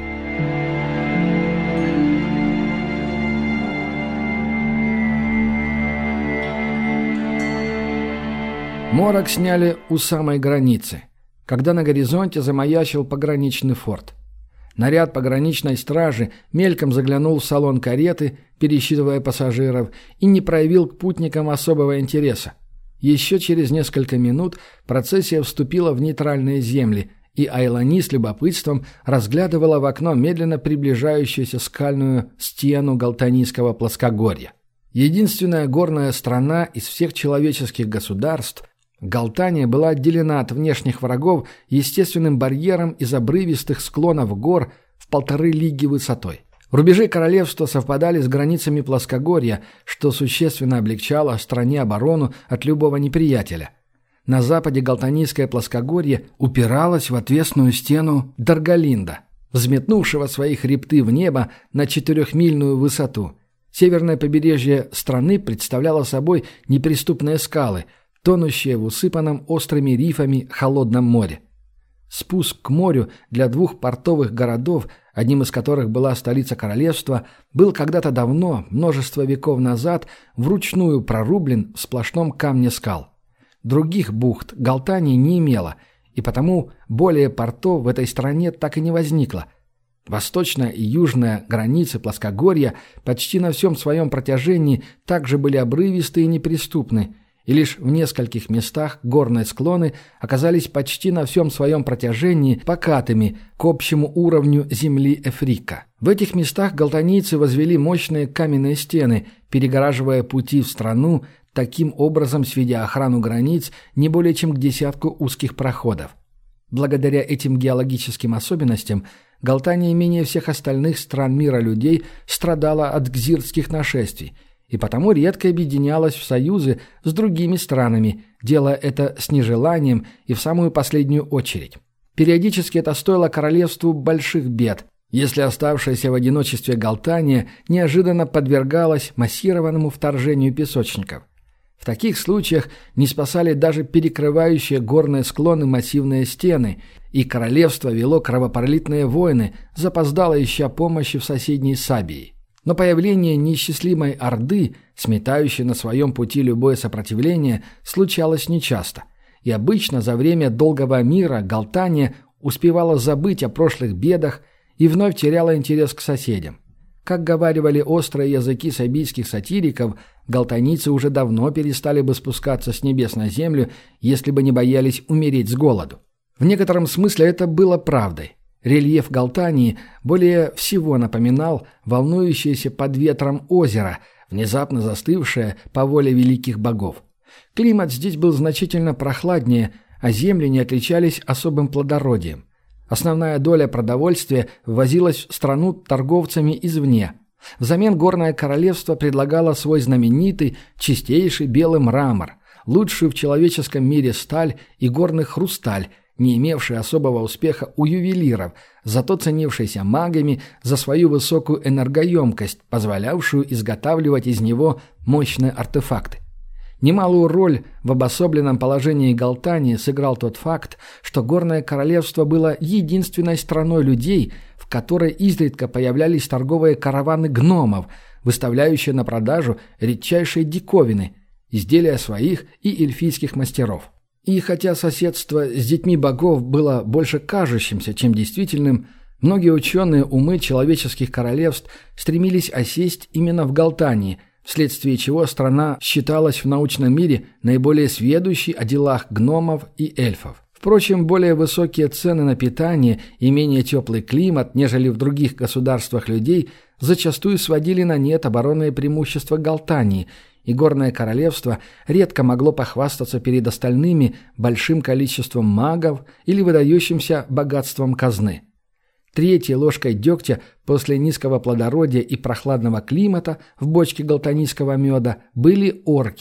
Speaker 3: Морок сняли у самой границы, когда на горизонте замаячил пограничный форт. Наряд пограничной стражи мельком заглянул в салон кареты, пересчитывая пассажиров, и не проявил к путникам особого интереса. Еще через несколько минут процессия вступила в нейтральные земли, и Айлани с любопытством разглядывала в окно медленно приближающуюся скальную стену Галтанийского плоскогорья. Единственная горная страна из всех человеческих государств, Галтания была отделена от внешних врагов естественным барьером из обрывистых склонов гор в полторы лиги высотой. Рубежи королевства совпадали с границами плоскогорья, что существенно облегчало стране оборону от любого неприятеля. На западе Галтанийское плоскогорье упиралось в отвесную стену Даргалинда, взметнувшего свои хребты в небо на четырехмильную высоту. Северное побережье страны представляло собой неприступные скалы, тонущие в усыпанном острыми рифами холодном море. Спуск к морю для двух портовых городов, одним из которых была столица королевства, был когда-то давно, множество веков назад, вручную прорублен в сплошном камне скал. Других бухт Галтания не имела, и потому более портов в этой стране так и не возникло. Восточная и южная границы плоскогорья почти на всем своем протяжении также были обрывисты и неприступны, и лишь в нескольких местах горные склоны оказались почти на всем своем протяжении покатыми к общему уровню земли Эфрика. В этих местах галтанийцы возвели мощные каменные стены, перегораживая пути в страну, таким образом сведя охрану границ не более чем к десятку узких проходов. Благодаря этим геологическим особенностям Галтания менее всех остальных стран мира людей страдала от гзиртских нашествий, и потому редко объединялась в союзы с другими странами, делая это с нежеланием и в самую последнюю очередь. Периодически это стоило королевству больших бед, если оставшаяся в одиночестве Галтания неожиданно подвергалась массированному вторжению песочников. В таких случаях не спасали даже перекрывающие горные склоны массивные стены, и королевство вело кровопролитные войны, запоздало ища помощи в соседней Сабии. Но появление неисчислимой орды, сметающей на своем пути любое сопротивление, случалось нечасто, и обычно за время долгого мира Галтания успевала забыть о прошлых бедах и вновь теряла интерес к соседям. Как говаривали острые языки сабийских сатириков, галтанийцы уже давно перестали бы спускаться с небес на землю, если бы не боялись умереть с голоду. В некотором смысле это было правдой. Рельеф Галтании более всего напоминал волнующееся под ветром озеро, внезапно застывшее по воле великих богов. Климат здесь был значительно прохладнее, а земли не отличались особым плодородием. Основная доля продовольствия ввозилась в страну торговцами извне. Взамен горное королевство предлагало свой знаменитый, чистейший белый мрамор, лучшую в человеческом мире сталь и горный хрусталь, не имевший особого успеха у ювелиров, зато ценившийся магами за свою высокую энергоемкость, позволявшую изготавливать из него мощные артефакты. Немалую роль в обособленном положении Галтании сыграл тот факт, что Горное Королевство было единственной страной людей, в которой изредка появлялись торговые караваны гномов, выставляющие на продажу редчайшие диковины, изделия своих и эльфийских мастеров. И хотя соседство с детьми богов было больше кажущимся, чем действительным, многие ученые умы человеческих королевств стремились осесть именно в Галтании, вследствие чего страна считалась в научном мире наиболее сведущей о делах гномов и эльфов. Впрочем, более высокие цены на питание и менее теплый климат, нежели в других государствах людей, зачастую сводили на нет оборонные преимущества Галтании, и Горное Королевство редко могло похвастаться перед остальными большим количеством магов или выдающимся богатством казны. Третьей ложкой дегтя после низкого плодородия и прохладного климата в бочке галтанийского меда были орки.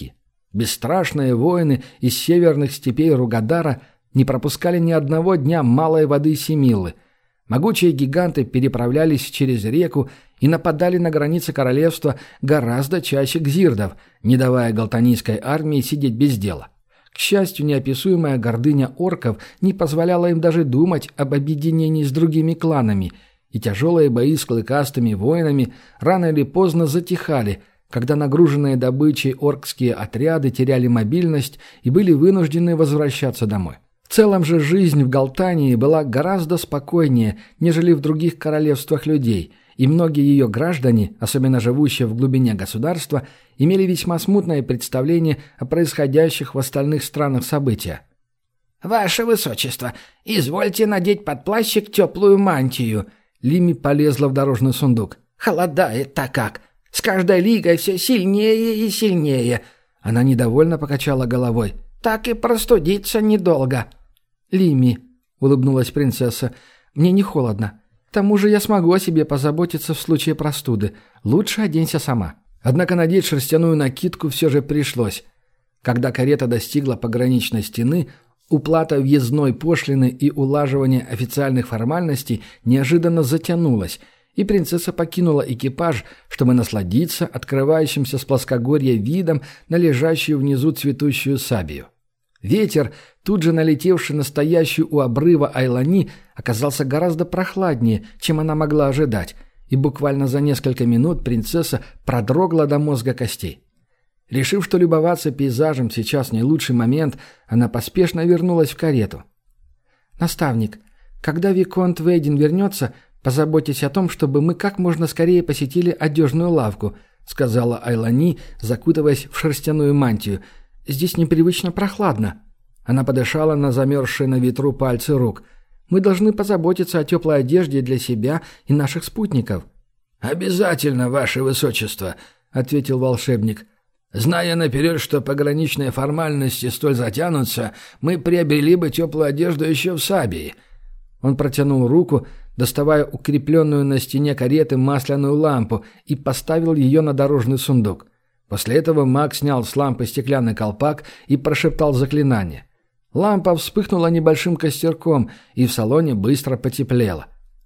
Speaker 3: Бесстрашные воины из северных степей Ругадара не пропускали ни одного дня малой воды Семиллы. Могучие гиганты переправлялись через реку и нападали на границы королевства гораздо чаще гзирдов, не давая галтанийской армии сидеть без дела. К счастью, неописуемая гордыня орков не позволяла им даже думать об объединении с другими кланами, и тяжелые бои с клыкастыми воинами рано или поздно затихали, когда нагруженные добычей оркские отряды теряли мобильность и были вынуждены возвращаться домой. В целом же жизнь в Галтании была гораздо спокойнее, нежели в других королевствах людей, и многие ее граждане, особенно живущие в глубине государства, имели весьма смутное представление о происходящих в остальных странах событиях.
Speaker 4: «Ваше Высочество, извольте надеть под плащик теплую мантию».
Speaker 3: Лими полезла в дорожный сундук.
Speaker 4: «Холодает-то как! С каждой лигой все сильнее и сильнее!»
Speaker 3: Она недовольно покачала головой.
Speaker 4: «Так и простудиться недолго».
Speaker 3: «Лими», — улыбнулась принцесса, — «мне не холодно. К тому же я смогу о себе позаботиться в случае простуды. Лучше оденься сама». Однако надеть шерстяную накидку все же пришлось. Когда карета достигла пограничной стены, уплата въездной пошлины и улаживание официальных формальностей неожиданно затянулась, и принцесса покинула экипаж, чтобы насладиться открывающимся с плоскогорья видом на лежащую внизу цветущую сабию. Ветер, тут же налетевший на стоящую у обрыва Айлани, оказался гораздо прохладнее, чем она могла ожидать, и буквально за несколько минут принцесса продрогла до мозга костей. Решив, что любоваться пейзажем сейчас не лучший момент, она поспешно вернулась в карету. «Наставник, когда виконт Вейдин вернется, позаботьтесь о том, чтобы мы как можно скорее посетили одежную лавку», сказала Айлани, закутываясь в шерстяную мантию. «Здесь непривычно прохладно». Она подышала на замерзшие на ветру пальцы рук. «Мы должны позаботиться о теплой одежде для себя и наших спутников».
Speaker 2: «Обязательно, ваше высочество», — ответил волшебник. «Зная наперед, что пограничные формальности столь затянутся, мы приобрели бы теплую одежду еще в Сабии».
Speaker 3: Он протянул руку, доставая укрепленную на стене кареты масляную лампу, и поставил ее на дорожный сундук. После этого маг снял с лампы стеклянный колпак и прошептал заклинание. Лампа вспыхнула небольшим костерком, и в салоне быстро потеплело.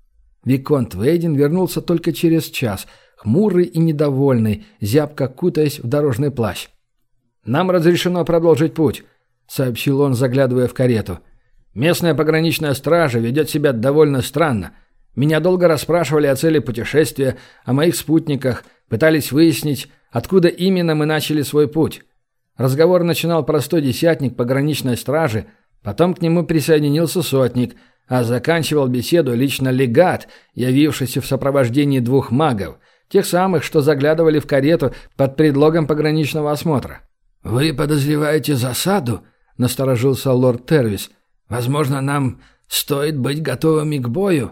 Speaker 3: Виконт Вейдин вернулся только через час, хмурый и недовольный, зябко кутаясь в дорожный плащ. «Нам разрешено продолжить путь», — сообщил он, заглядывая в карету. «Местная пограничная стража ведет себя довольно странно. Меня долго расспрашивали о цели путешествия, о моих спутниках, пытались выяснить, откуда именно мы начали свой путь. Разговор начинал простой десятник пограничной стражи, потом к нему присоединился сотник, а заканчивал беседу лично легат, явившийся в сопровождении двух магов, тех самых, что заглядывали в карету под предлогом пограничного осмотра».
Speaker 2: «Вы подозреваете засаду?» — насторожился лорд Тервис. «Возможно, нам стоит быть готовыми к бою?»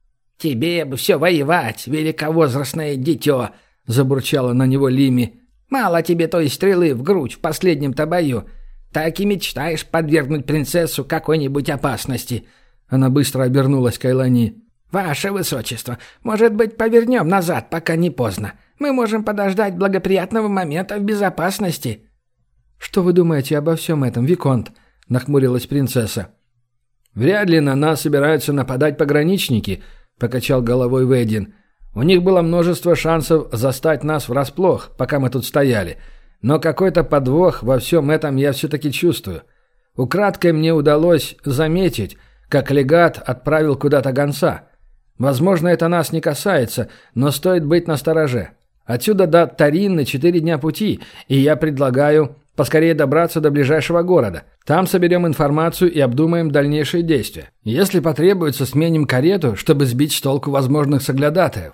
Speaker 4: «Тебе бы все воевать, великовозрастное дитё!» — забурчала на него Лими. «Мало тебе той стрелы в грудь в последнем-то бою. Так и мечтаешь подвергнуть принцессу какой-нибудь опасности».
Speaker 3: Она быстро обернулась к Айлани.
Speaker 4: «Ваше Высочество, может быть, повернем назад, пока не поздно. Мы можем подождать благоприятного момента в безопасности».
Speaker 3: «Что вы думаете обо всем этом, виконт?» — нахмурилась принцесса.
Speaker 2: «Вряд ли на нас собираются нападать пограничники», — покачал головой Вейдин. «У них было множество шансов застать нас врасплох, пока мы тут стояли. Но какой-то подвох во всем этом я все-таки чувствую. Украдкой мне удалось заметить, как легат отправил куда-то гонца. Возможно, это нас не касается, но стоит быть настороже. Отсюда до Таринны четыре дня пути, и я предлагаю поскорее добраться до ближайшего города. Там соберем информацию и обдумаем дальнейшие действия. Если потребуется, сменим карету, чтобы сбить с толку возможных соглядатаев».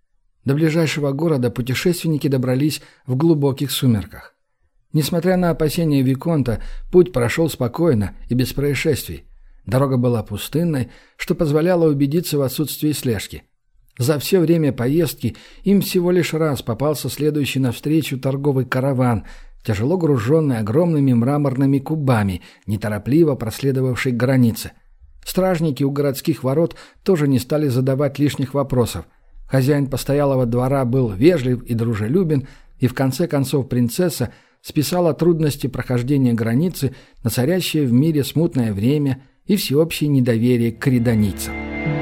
Speaker 3: До ближайшего города путешественники добрались в глубоких сумерках. Несмотря на опасения виконта, путь прошел спокойно и без происшествий. Дорога была пустынной, что позволяло убедиться в отсутствии слежки. За все время поездки им всего лишь раз попался следующий навстречу торговый караван, тяжело груженный огромными мраморными кубами, неторопливо проследовавший к границе. Стражники у городских ворот тоже не стали задавать лишних вопросов. Хозяин постоялого двора был вежлив и дружелюбен, и в конце концов принцесса, списала трудности прохождения границы на царящее в мире смутное время и всеобщее недоверие к кридонийцам.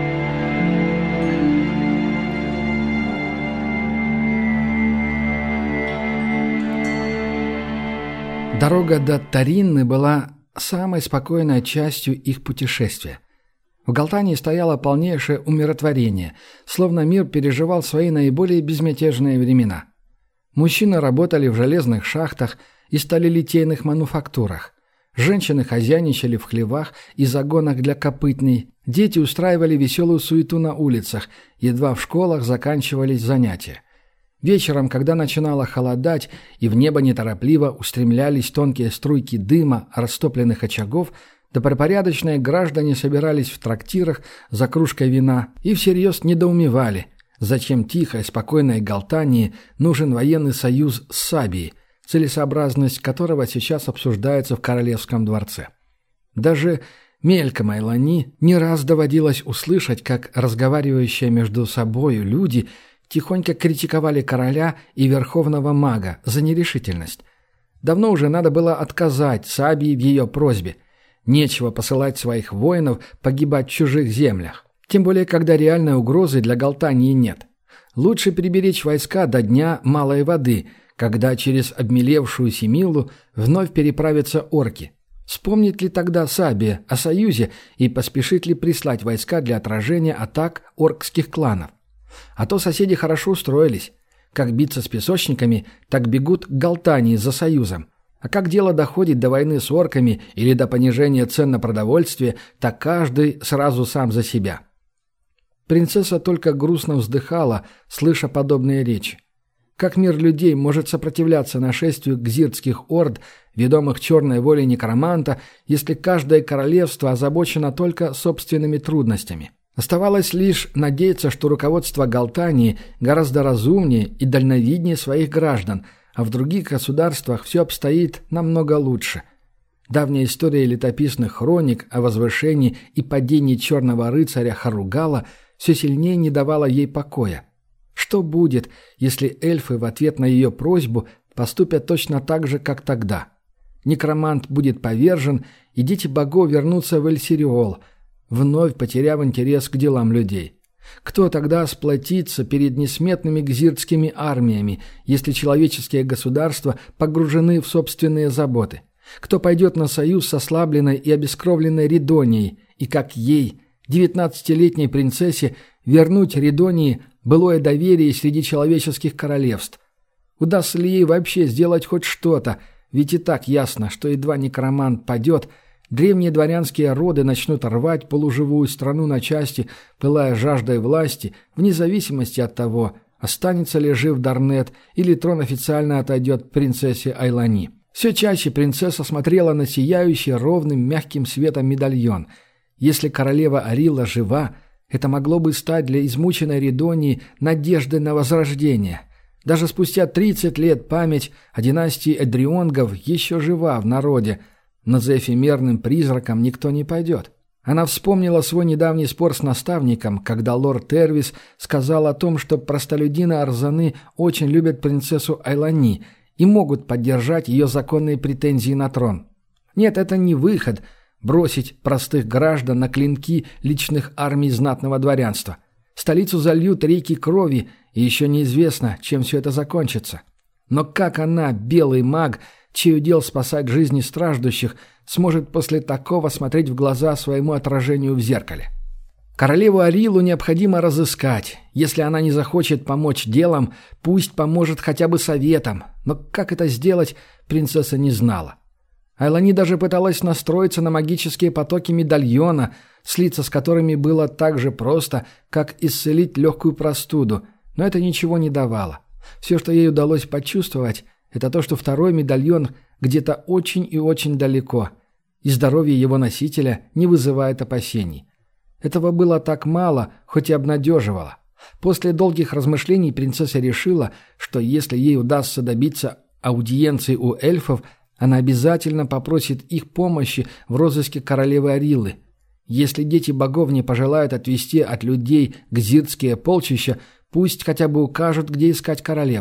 Speaker 3: Дорога до Таринны была самой спокойной частью их путешествия. В Галтании стояло полнейшее умиротворение, словно мир переживал свои наиболее безмятежные времена. Мужчины работали в железных шахтах и сталелитейных мануфактурах. Женщины хозяйничали в хлевах и загонах для копытней. Дети устраивали веселую суету на улицах, едва в школах заканчивались занятия. Вечером, когда начинало холодать и в небо неторопливо устремлялись тонкие струйки дыма растопленных очагов, добропорядочные граждане собирались в трактирах за кружкой вина и всерьез недоумевали, зачем тихой, спокойной Галтании нужен военный союз с Сабией, целесообразность которого сейчас обсуждается в Королевском дворце. Даже мельком Айлани не раз доводилось услышать, как разговаривающие между собою люди тихонько критиковали короля и верховного мага за нерешительность. Давно уже надо было отказать Сабии в ее просьбе. Нечего посылать своих воинов погибать в чужих землях. Тем более, когда реальной угрозы для Галтании нет. Лучше приберечь войска до дня малой воды, когда через обмелевшую Семилу вновь переправятся орки. Вспомнит ли тогда Сабия о союзе и поспешит ли прислать войска для отражения атак оркских кланов? А то соседи хорошо устроились. Как биться с песочниками, так бегут к Галтании за союзом. А как дело доходит до войны с орками или до понижения цен на продовольствие, так каждый сразу сам за себя. Принцесса только грустно вздыхала, слыша подобные речи. Как мир людей может сопротивляться нашествию гзиртских орд, ведомых черной волей некроманта, если каждое королевство озабочено только собственными трудностями? Оставалось лишь надеяться, что руководство Галтании гораздо разумнее и дальновиднее своих граждан, а в других государствах все обстоит намного лучше. Давняя история летописных хроник о возвышении и падении черного рыцаря Харугала все сильнее не давала ей покоя. Что будет, если эльфы в ответ на ее просьбу поступят точно так же, как тогда? Некромант будет повержен, и дети богов вернутся в Эльсириол, вновь потеряв интерес к делам людей. Кто тогда сплотится перед несметными гзиртскими армиями, если человеческие государства погружены в собственные заботы? Кто пойдет на союз с ослабленной и обескровленной Ридонией, и как ей, девятнадцатилетней принцессе, вернуть Ридонии былое доверие среди человеческих королевств? Удастся ли ей вообще сделать хоть что-то, ведь и так ясно, что едва некромант падет, древние дворянские роды начнут рвать полуживую страну на части, пылая жаждой власти, вне зависимости от того, останется ли жив Дарнет или трон официально отойдет принцессе Айлани. Все чаще принцесса смотрела на сияющий ровным мягким светом медальон. Если королева Арила жива, это могло бы стать для измученной Ридонии надеждой на возрождение. Даже спустя тридцать лет память о династии Эдрионгов еще жива в народе, но за эфемерным призраком никто не пойдет. Она вспомнила свой недавний спор с наставником, когда лорд Тервис сказал о том, что простолюдины Арзаны очень любят принцессу Айлани и могут поддержать ее законные претензии на трон. Нет, это не выход – бросить простых граждан на клинки личных армий знатного дворянства. Столицу зальют реки крови, и еще неизвестно, чем все это закончится. Но как она, белый маг, чей удел спасать жизни страждущих, сможет после такого смотреть в глаза своему отражению в зеркале? Королеву Арилу необходимо разыскать. Если она не захочет помочь делом, пусть поможет хотя бы советом. Но как это сделать, принцесса не знала. Айлани даже пыталась настроиться на магические потоки медальона, слиться с которыми было так же просто, как исцелить легкую простуду, но это ничего не давало. Все, что ей удалось почувствовать, это то, что второй медальон где-то очень и очень далеко, и здоровье его носителя не вызывает опасений. Этого было так мало, хоть и обнадеживало. После долгих размышлений принцесса решила, что если ей удастся добиться аудиенции у эльфов, она обязательно попросит их помощи в розыске королевы Арилы. Если дети богов не пожелают отвести от людей гзиртские полчища, пусть хотя бы укажут, где искать королеву. В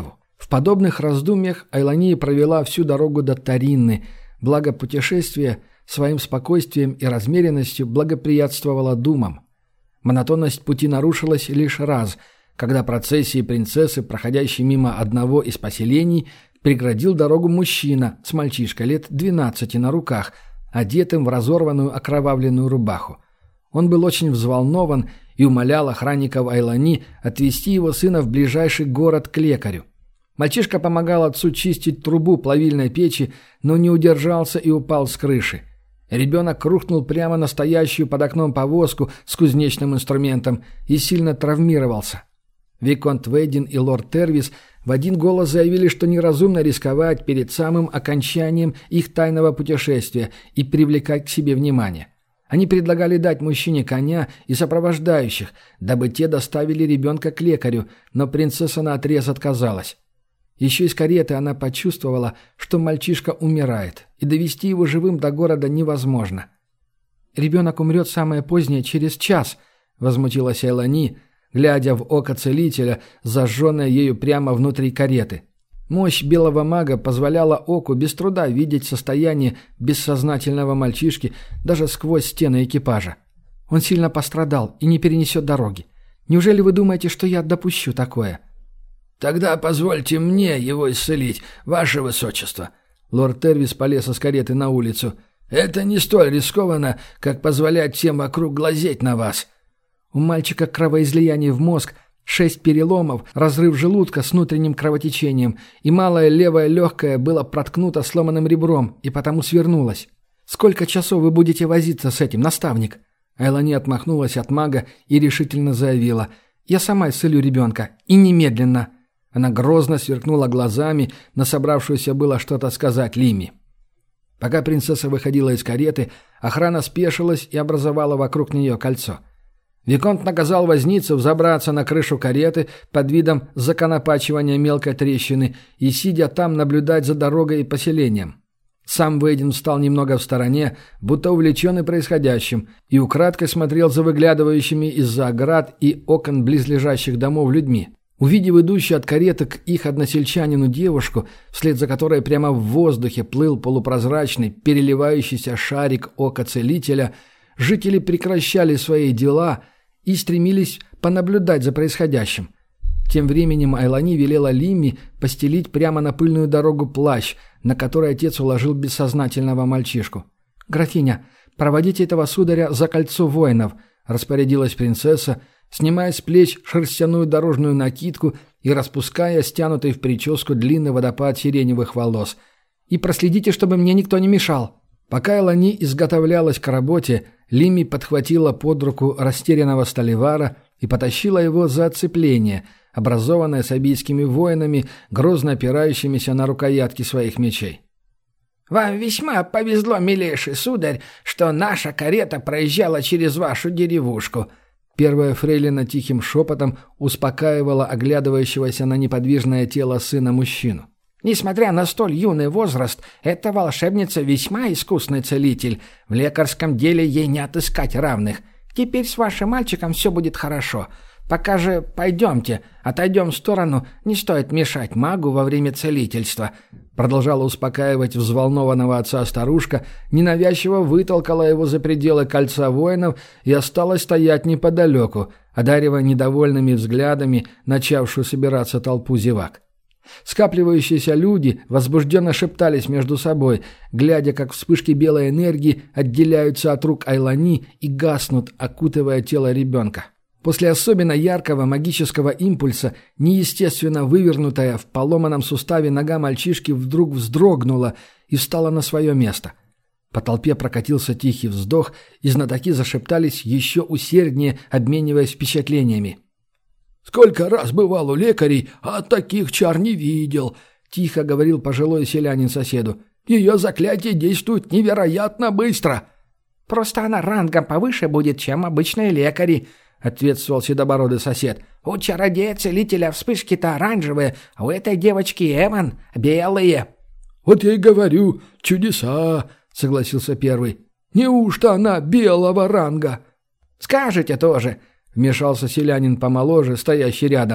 Speaker 3: подобных раздумьях Айлания провела всю дорогу до Таринны, благо путешествие своим спокойствием и размеренностью благоприятствовало думам. Монотонность пути нарушилась лишь раз, когда процессии принцессы, проходящей мимо одного из поселений, преградил дорогу мужчина с мальчишкой лет двенадцати на руках, одетым в разорванную окровавленную рубаху. Он был очень взволнован и умолял охранников Айлани отвезти его сына в ближайший город к лекарю. Мальчишка помогал отцу чистить трубу плавильной печи, но не удержался и упал с крыши. Ребенок рухнул прямо на стоящую под окном повозку с кузнечным инструментом и сильно травмировался. Виконт Вейдин и лорд Тервис в один голос заявили, что неразумно рисковать перед самым окончанием их тайного путешествия и привлекать к себе внимание. Они предлагали дать мужчине коня и сопровождающих, дабы те доставили ребенка к лекарю, но принцесса наотрез отказалась. Еще из кареты она почувствовала, что мальчишка умирает, и довести его живым до города невозможно. «Ребенок умрет самое позднее через час», — возмутилась Айлани, глядя в око целителя, зажженное ею прямо внутри кареты. Мощь белого мага позволяла оку без труда видеть состояние бессознательного мальчишки даже сквозь стены экипажа. Он сильно пострадал и не перенесет дороги. Неужели вы думаете, что я допущу такое?»
Speaker 2: «Тогда позвольте мне его исцелить, ваше высочество». Лорд Тервис полез из кареты на улицу. «Это не столь рискованно, как позволять всем вокруг глазеть на вас».
Speaker 3: У мальчика кровоизлияние в мозг, шесть переломов, разрыв желудка с внутренним кровотечением, и малое левое легкое было проткнуто сломанным ребром и потому свернулось. «Сколько часов вы будете возиться с этим, наставник?» Айлани отмахнулась от мага и решительно заявила: «Я сама исцелю ребенка, и немедленно». Она грозно сверкнула глазами на собравшуюся было что-то сказать Лими. Пока принцесса выходила из кареты, охрана спешилась и образовала вокруг нее кольцо. Виконт наказал возницу взобраться на крышу кареты под видом законопачивания мелкой трещины и, сидя там, наблюдать за дорогой и поселением. Сам Вейдин встал немного в стороне, будто увлеченный происходящим, и украдкой смотрел за выглядывающими из-за оград и окон близлежащих домов людьми. Увидев идущую от кареты к их односельчанину девушку, вслед за которой прямо в воздухе плыл полупрозрачный, переливающийся шарик ока целителя, жители прекращали свои дела и стремились понаблюдать за происходящим. Тем временем Айлани велела Лимми постелить прямо на пыльную дорогу плащ, на который отец уложил бессознательного мальчишку. «Графиня, проводите этого сударя за кольцо воинов», — распорядилась принцесса, снимая с плеч шерстяную дорожную накидку и распуская стянутый в прическу длинный водопад сиреневых волос. «И проследите, чтобы мне никто не мешал». Пока Айлани изготовлялась к работе, Лимми подхватила под руку растерянного сталевара и потащила его за оцепление, образованное сабийскими воинами, грозно опирающимися на рукоятки своих мечей.
Speaker 4: «Вам весьма повезло, милейший сударь, что наша карета проезжала через вашу деревушку».
Speaker 3: Первая фрейлина тихим шепотом успокаивала оглядывающегося на неподвижное тело сына мужчину.
Speaker 4: «Несмотря на столь юный возраст, эта волшебница весьма искусный целитель. В лекарском деле ей не отыскать равных. Теперь с вашим мальчиком все будет хорошо. Пока же пойдемте, отойдем в сторону, не стоит мешать магу во время целительства». Продолжала успокаивать взволнованного отца старушка, ненавязчиво вытолкала его за пределы кольца воинов и осталась стоять неподалеку, одаривая недовольными взглядами начавшую собираться толпу зевак. Скапливающиеся люди возбужденно шептались между собой, глядя, как вспышки белой энергии отделяются от рук Айлани и гаснут, окутывая тело ребенка. После особенно яркого магического импульса, неестественно вывернутая в поломанном суставе нога мальчишки вдруг вздрогнула и встала на свое место. По толпе прокатился тихий вздох, и знатоки зашептались еще усерднее, обмениваясь впечатлениями.
Speaker 2: «Сколько раз бывал у лекарей, а таких чар не видел», — тихо говорил пожилой селянин соседу. «Ее заклятие действует невероятно быстро».
Speaker 4: «Просто она рангом повыше будет, чем обычные лекари», — ответствовал седобородый сосед. «У чародея-целителя вспышки-то оранжевые, а у этой девочки Эван белые».
Speaker 2: «Вот я и говорю, чудеса», — согласился первый. «Неужто она белого ранга?»
Speaker 4: «Скажете тоже», — вмешался селянин помоложе, стоящий рядом.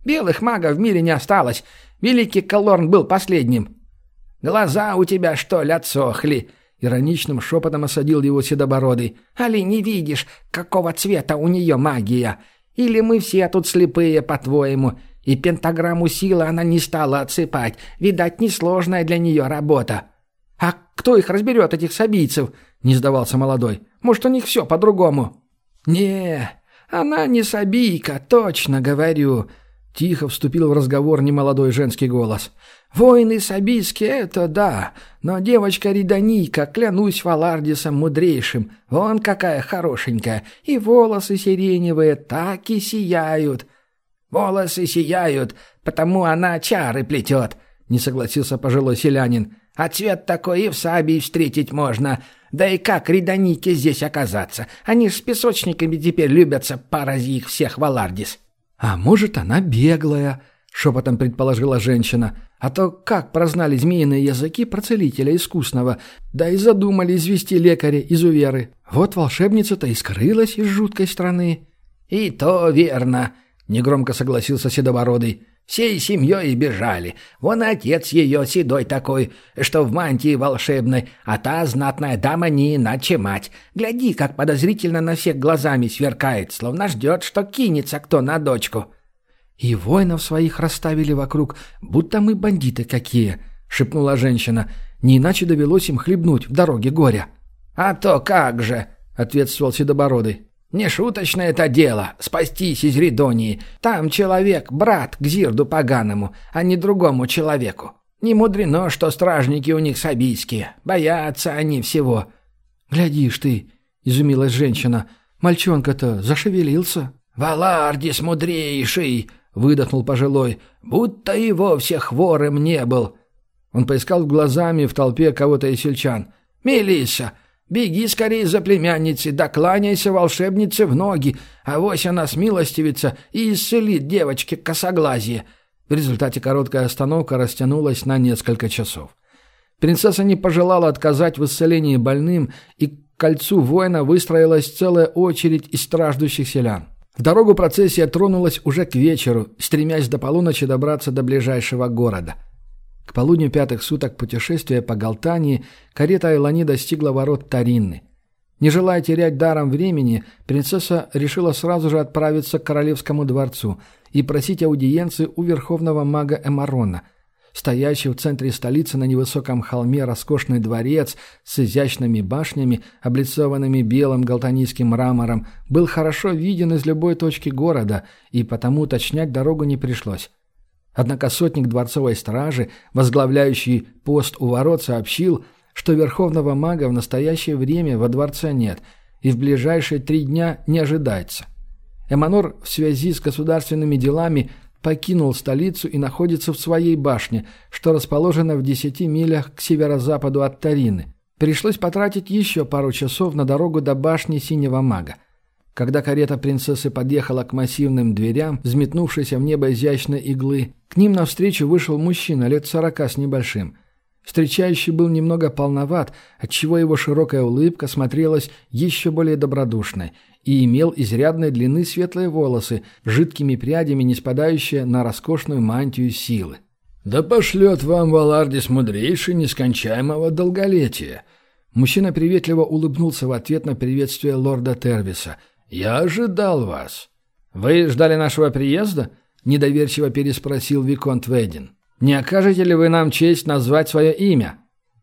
Speaker 4: Белых магов в мире не осталось. Великий Калорн был последним». «Глаза у тебя, что ли, отсохли?» — ироничным шепотом осадил его Седобородый. «Али не видишь, какого цвета у нее магия? Или мы все тут слепые, по-твоему? И пентаграмму силы она не стала отсыпать. Видать, несложная для нее работа». «А кто их разберет, этих собийцев?» — не сдавался молодой. «Может, у них все по-другому?» «Не, она не собийка, точно говорю», — тихо вступил в разговор немолодой женский голос. «Воины собийские — это да, но девочка Ридонийка, клянусь Валардисом мудрейшим, вон какая хорошенькая, и волосы сиреневые так и сияют». «Волосы сияют, потому она чары плетет», — не согласился пожилой селянин. «А цвет такой и в Сабии встретить можно. Да и как Ридонийке здесь оказаться? Они ж с песочниками теперь любятся, порази их всех, Валардис».
Speaker 3: «А может, она беглая?» — шепотом предположила женщина. «А то как прознали змеиные языки про целителя искусного, да и задумали извести лекаря изуверы. Вот волшебница-то и скрылась из жуткой страны».
Speaker 4: «И то верно», — негромко согласился Седобородый. «Всей семьей бежали. Вон отец ее седой такой, что в мантии волшебной, а та знатная дама не иначе мать. Гляди, как подозрительно на всех глазами сверкает, словно ждет, что кинется кто на дочку».
Speaker 3: «И воинов своих расставили вокруг, будто мы бандиты какие», — шепнула женщина. «Не иначе довелось им хлебнуть в дороге горя».
Speaker 4: «А то как же», — ответствовал Седобородый. «Не шуточное это дело — спастись из Ридонии. Там человек — брат к Зирду поганому, а не другому человеку. Не мудрено, что стражники у них собийские. Боятся они всего».
Speaker 3: «Глядишь ты», — изумилась женщина, — «мальчонка-то зашевелился».
Speaker 4: «Валардис мудрейший», — выдохнул пожилой, — «будто и вовсе хворым не был». Он поискал глазами в толпе кого-то из сельчан. «Мелисса, беги скорее за племянницей, да кланяйся волшебнице в ноги, авось она смилостивится и исцелит девочке косоглазие». В результате короткая остановка растянулась на несколько часов. Принцесса не пожелала отказать в исцелении больным, и к кольцу воина выстроилась целая очередь из страждущих селян. В дорогу процессия тронулась уже к вечеру, стремясь до полуночи добраться до ближайшего города. К полудню пятых суток путешествия по Галтании карета Айлани достигла ворот Таринны. Не желая терять даром времени, принцесса решила сразу же отправиться к королевскому дворцу и просить аудиенции у верховного мага Эмарона. Стоящий в центре столицы на невысоком холме роскошный дворец с изящными башнями, облицованными белым галтанийским мрамором, был хорошо виден из любой точки города, и потому уточнять дорогу не пришлось. Однако сотник дворцовой стражи, возглавляющий пост у ворот, сообщил, что верховного мага в настоящее время во дворце нет и в ближайшие три дня не ожидается. Эманор в связи с государственными делами покинул столицу и находится в своей башне, что расположена в десяти милях к северо-западу от Тарины. Пришлось потратить еще пару часов на дорогу до башни Синего мага. Когда карета принцессы подъехала к массивным дверям, взметнувшейся в небо изящной иглы, к ним навстречу вышел мужчина лет сорока с небольшим. Встречающий был немного полноват, отчего его широкая улыбка смотрелась еще более добродушной, и имел изрядной длины светлые волосы, жидкими прядями не спадающие на роскошную мантию силы.
Speaker 1: «Да пошлет вам Валардис мудрейший нескончаемого долголетия!»
Speaker 3: Мужчина приветливо улыбнулся в ответ на приветствие лорда Тервиса.
Speaker 1: «Я ожидал вас».
Speaker 3: «Вы ждали нашего приезда?» — недоверчиво переспросил виконт Ведин. «Не окажете ли вы нам честь назвать свое имя?»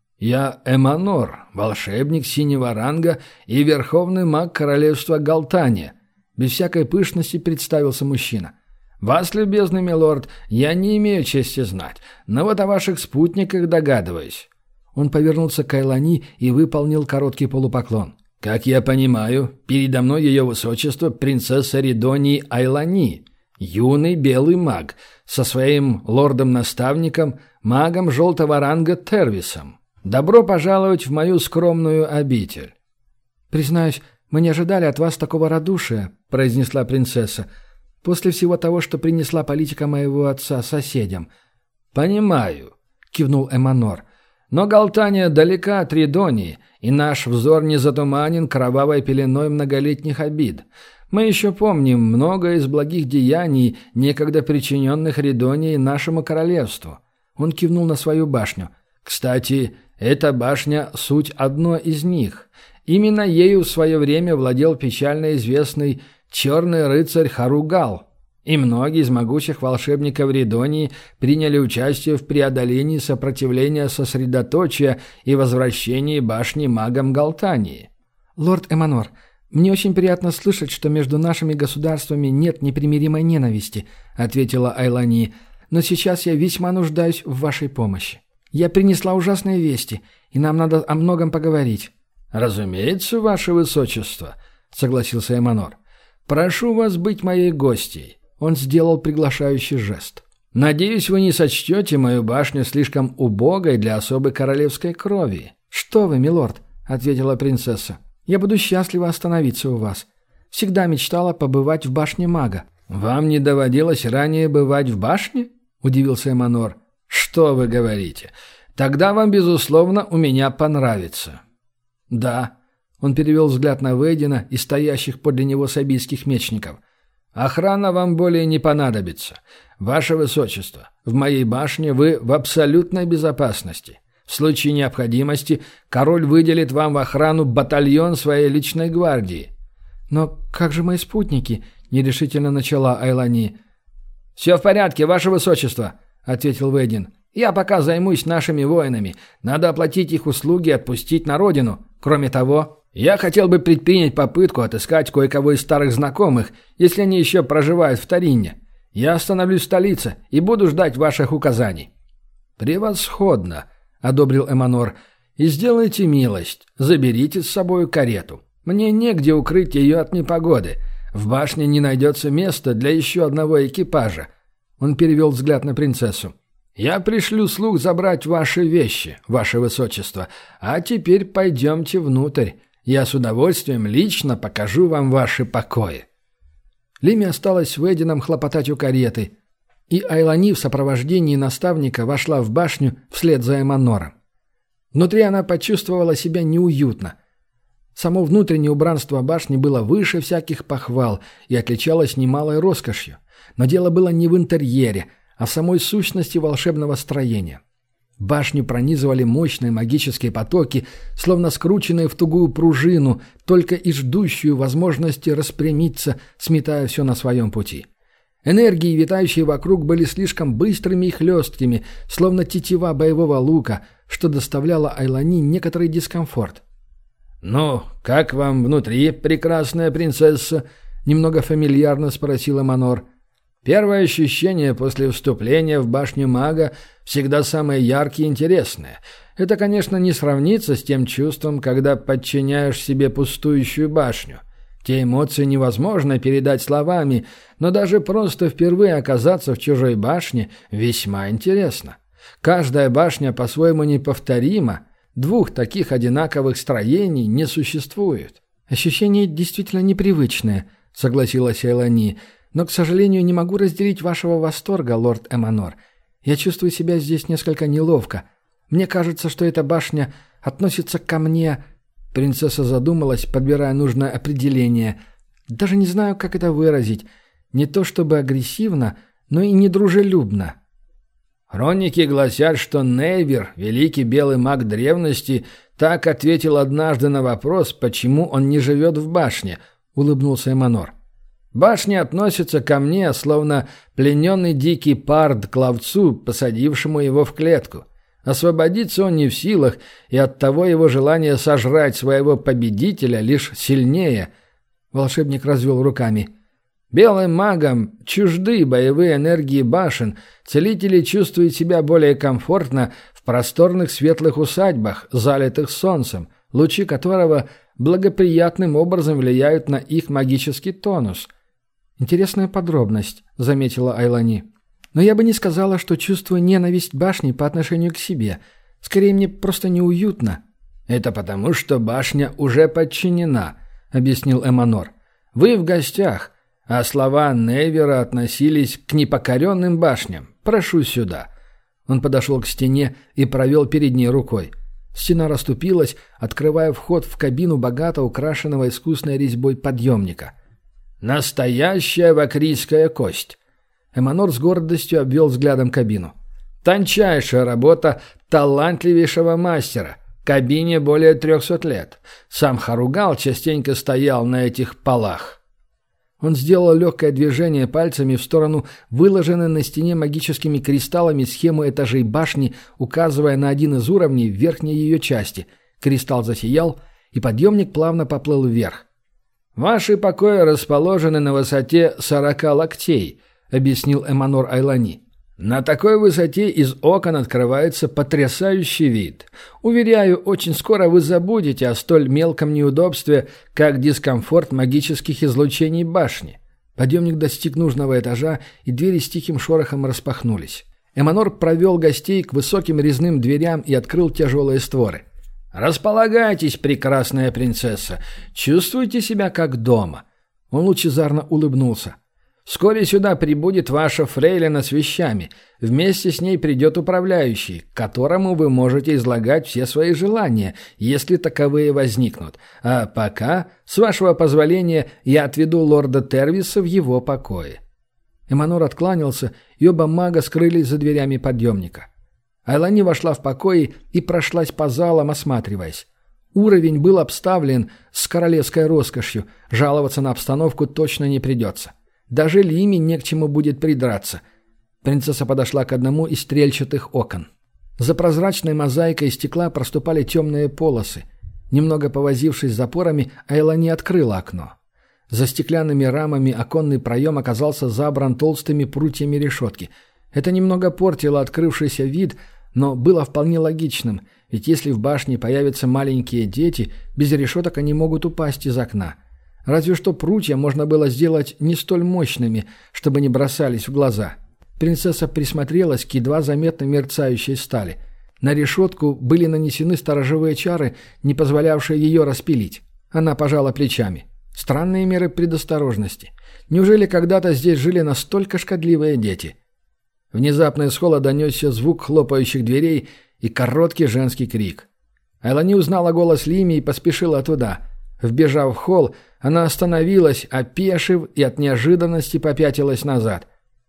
Speaker 1: «Я Эманор, волшебник синего ранга и верховный маг королевства Галтания», —
Speaker 3: без всякой пышности представился мужчина.
Speaker 1: «Вас, любезный милорд, я не имею чести знать, но вот о ваших спутниках догадываюсь».
Speaker 3: Он повернулся к Айлани и выполнил короткий полупоклон.
Speaker 1: «Как я понимаю, передо мной ее высочество принцесса Ридонии Айлани, юный белый маг, со своим лордом-наставником, магом желтого ранга Тервисом. Добро пожаловать в мою скромную обитель».
Speaker 3: «Признаюсь, мы не ожидали от вас такого радушия», — произнесла принцесса, «после всего того, что принесла политика моего отца соседям».
Speaker 1: «Понимаю», — кивнул Эманор, — «но Галтания далека от Ридонии, и наш взор не затуманен кровавой пеленой многолетних обид. Мы еще помним много из благих деяний, некогда причиненных Ридонии нашему королевству». Он кивнул на свою башню. «Кстати, эта башня — суть одно из них. Именно ею в свое время владел печально известный черный рыцарь Харугал, и многие из могучих волшебников Ридонии приняли участие в преодолении сопротивления сосредоточия и возвращении башни магам Галтании».
Speaker 3: «Лорд Эманор, мне очень приятно слышать, что между нашими государствами нет непримиримой ненависти», — ответила Айлани, «но сейчас я весьма нуждаюсь в вашей помощи. Я принесла ужасные вести, и нам надо о многом поговорить».
Speaker 1: «Разумеется, ваше высочество», — согласился Эманор. «Прошу вас быть моей гостьей». Он сделал приглашающий жест. «Надеюсь, вы не сочтете мою башню слишком убогой для особой королевской крови».
Speaker 3: «Что вы, милорд», — ответила принцесса. «Я буду счастлива остановиться у вас. Всегда мечтала побывать в башне мага».
Speaker 1: «Вам не доводилось ранее бывать в башне?» — удивился Эманор. «Что вы говорите? Тогда вам, безусловно, у меня понравится». «Да», — он перевел взгляд на Вейдена и стоящих подле него сабийских мечников. «Охрана вам более не понадобится. Ваше Высочество, в моей башне вы в абсолютной безопасности. В случае необходимости король выделит вам в охрану батальон своей личной гвардии».
Speaker 3: «Но как же мои спутники?» — нерешительно начала Айлани.
Speaker 1: «Все в порядке, Ваше Высочество», — ответил Вейден. «Я пока займусь нашими воинами. Надо оплатить их услуги и отпустить на родину. Кроме того, я хотел бы предпринять попытку отыскать кое-кого из старых знакомых, если они еще проживают в Тарине. Я остановлюсь в столице и буду ждать ваших указаний». «Превосходно», — одобрил Эманор. «И сделайте милость, заберите с собой карету. Мне негде укрыть ее от непогоды. В башне не найдется места для еще одного экипажа». Он перевел взгляд на принцессу. «Я пришлю слуг забрать ваши вещи, ваше высочество. А теперь пойдемте внутрь. Я с удовольствием лично покажу вам ваши покои». Лими осталась с Вейденом хлопотать у кареты, и Айлани в сопровождении наставника вошла в башню вслед за Эманором. Внутри она почувствовала себя неуютно. Само внутреннее убранство башни было выше всяких похвал и отличалось немалой роскошью. Но дело было не в интерьере, а в самой сущности волшебного строения. Башню пронизывали мощные магические потоки, словно скрученные в тугую пружину, только и ждущую возможности распрямиться, сметая все на своем пути. Энергии, витающие вокруг, были слишком быстрыми и хлесткими, словно тетива боевого лука, что доставляло Айлани некоторый дискомфорт. «Ну, как вам внутри, прекрасная принцесса?» — немного фамильярно спросил Эманор. «Первое ощущение после вступления в башню мага всегда самое яркое и интересное. Это, конечно, не сравнится с тем чувством, когда подчиняешь себе пустующую башню. Те эмоции невозможно передать словами, но даже просто впервые оказаться в чужой башне весьма интересно. Каждая башня по-своему неповторима, двух таких одинаковых строений не существует». «Ощущение действительно непривычное», — согласилась Айлани, — «но, к сожалению, не могу разделить вашего восторга, лорд Эманор. Я чувствую себя здесь несколько неловко. Мне кажется, что эта башня относится ко мне...» Принцесса задумалась, подбирая нужное определение. «Даже не знаю, как это выразить. Не то чтобы агрессивно, но и недружелюбно». «Хроники гласят, что Нейвер, великий белый маг древности, так ответил однажды на вопрос, почему он не живет в башне», — улыбнулся Эманор. «Башня относится ко мне, словно плененный дикий пард к ловцу, посадившему его в клетку. Освободиться он не в силах, и оттого его желание сожрать своего победителя лишь сильнее». Волшебник развел руками. «Белым магам чужды боевые энергии башен, целители чувствуют себя более комфортно в просторных светлых усадьбах, залитых солнцем, лучи которого благоприятным образом влияют на их магический тонус». «Интересная подробность», — заметила Айлани. «Но я бы не сказала, что чувствую ненависть башни по отношению к себе. Скорее, мне просто неуютно». «Это потому, что башня уже подчинена», — объяснил Эманор. «Вы в гостях, а слова Нейвера относились к непокоренным башням. Прошу сюда». Он подошел к стене и провел перед ней рукой. Стена расступилась, открывая вход в кабину богато украшенного искусной резьбой подъемника.
Speaker 2: Настоящая вакрийская кость. Эманор с гордостью обвел взглядом кабину. Тончайшая работа талантливейшего мастера. Кабине более трехсот лет. Сам Харугал частенько стоял на этих полах. Он сделал легкое движение пальцами в сторону выложенной на стене магическими кристаллами схемы этажей башни, указывая на один из уровней в верхней ее части. Кристалл засиял, и подъемник плавно поплыл вверх. «Ваши покои расположены на высоте сорока локтей», — объяснил Эманор Айлани. «На такой высоте из окон открывается потрясающий вид. Уверяю, очень скоро вы забудете о столь мелком неудобстве, как дискомфорт магических излучений башни». Подъемник достиг нужного этажа, и двери с тихим шорохом распахнулись. Эманор провел гостей к высоким резным дверям и открыл тяжелые створы. «Располагайтесь, прекрасная принцесса. Чувствуйте себя как дома». Он лучезарно улыбнулся. «Вскоре сюда прибудет ваша фрейлина с вещами. Вместе с ней придет управляющий, которому вы можете излагать все свои желания, если таковые возникнут. А пока, с вашего позволения, я отведу лорда Тервиса в его покое». Эманор откланялся, и оба мага скрылись за дверями подъемника. Айлани вошла в покои и прошлась по залам, осматриваясь. Уровень был обставлен с королевской роскошью, жаловаться на обстановку точно не придется. Даже Лиме не к чему будет придраться. Принцесса подошла к одному из стрельчатых окон. За прозрачной мозаикой стекла проступали темные полосы. Немного повозившись с запорами, Айлани открыла окно. За стеклянными рамами оконный проем оказался забран толстыми прутьями решетки. Это немного портило открывшийся вид, но было вполне логичным, ведь если в башне появятся маленькие дети, без решеток они могут упасть из окна. Разве что прутья можно было сделать не столь мощными, чтобы не бросались в глаза. Принцесса присмотрелась к едва заметно мерцающей стали. На решетку были нанесены сторожевые чары, не позволявшие ее распилить. Она пожала плечами. Странные меры предосторожности. Неужели когда-то здесь жили настолько шкодливые дети? Внезапно из холла донесся звук хлопающих дверей и короткий женский крик. Айлани узнала голос Лими и поспешила туда. Вбежав в холл, она остановилась, опешив, и от неожиданности попятилась назад.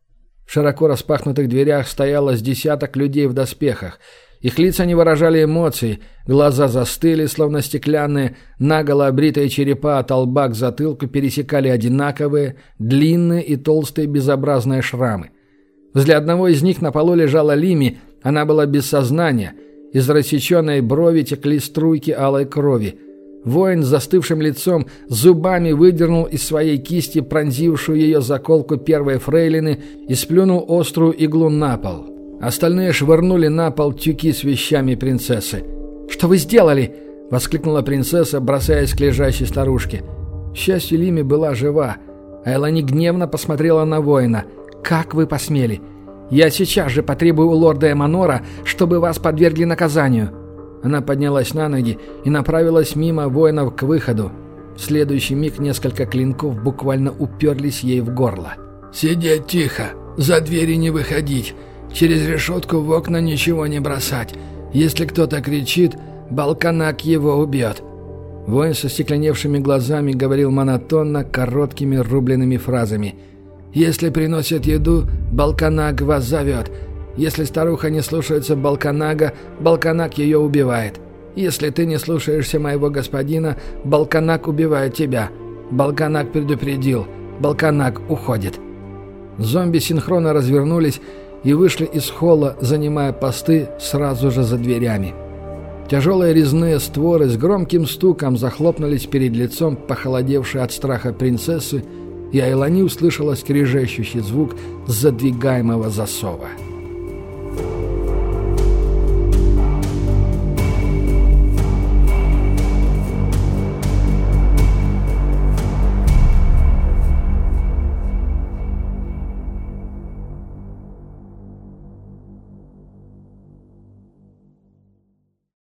Speaker 2: В широко распахнутых дверях стояло с десяток людей в доспехах. Их лица не выражали эмоций, глаза застыли, словно стеклянные, наголо обритые черепа от лба к затылку пересекали одинаковые, длинные и толстые безобразные шрамы. Возле одного из них на полу лежала Лими, она была без сознания. Из рассеченной брови текли струйки алой крови. Воин с застывшим лицом зубами выдернул из своей кисти пронзившую ее заколку первой фрейлины и сплюнул острую иглу на пол. Остальные швырнули на пол тюки с вещами принцессы. «Что вы сделали?» — воскликнула принцесса, бросаясь к лежащей старушке. К счастью, Лими была жива. Айлани гневно посмотрела на воина. «Как вы посмели? Я сейчас же потребую у лорда Эманора, чтобы вас подвергли наказанию». Она поднялась на ноги и направилась мимо воинов к выходу. В следующий миг несколько клинков буквально уперлись ей в горло.
Speaker 5: «Сидеть тихо, за двери не выходить, через решетку в окна ничего не бросать. Если кто-то кричит, Балканак его убьет».
Speaker 2: Воин со стекленевшими глазами говорил монотонно, короткими рубленными фразами.
Speaker 5: «Если приносят еду, Балканак вас зовет. Если старуха не слушается Балканага, Балканак ее убивает. Если ты не слушаешься моего господина, Балканак убивает тебя. Балканак предупредил. Балканак уходит».
Speaker 2: Зомби синхронно развернулись и вышли из холла, занимая посты сразу же за дверями. Тяжелые резные створы с громким стуком захлопнулись перед лицом похолодевшей от страха принцессы, и Айлани услышала скрежещущий звук задвигаемого засова.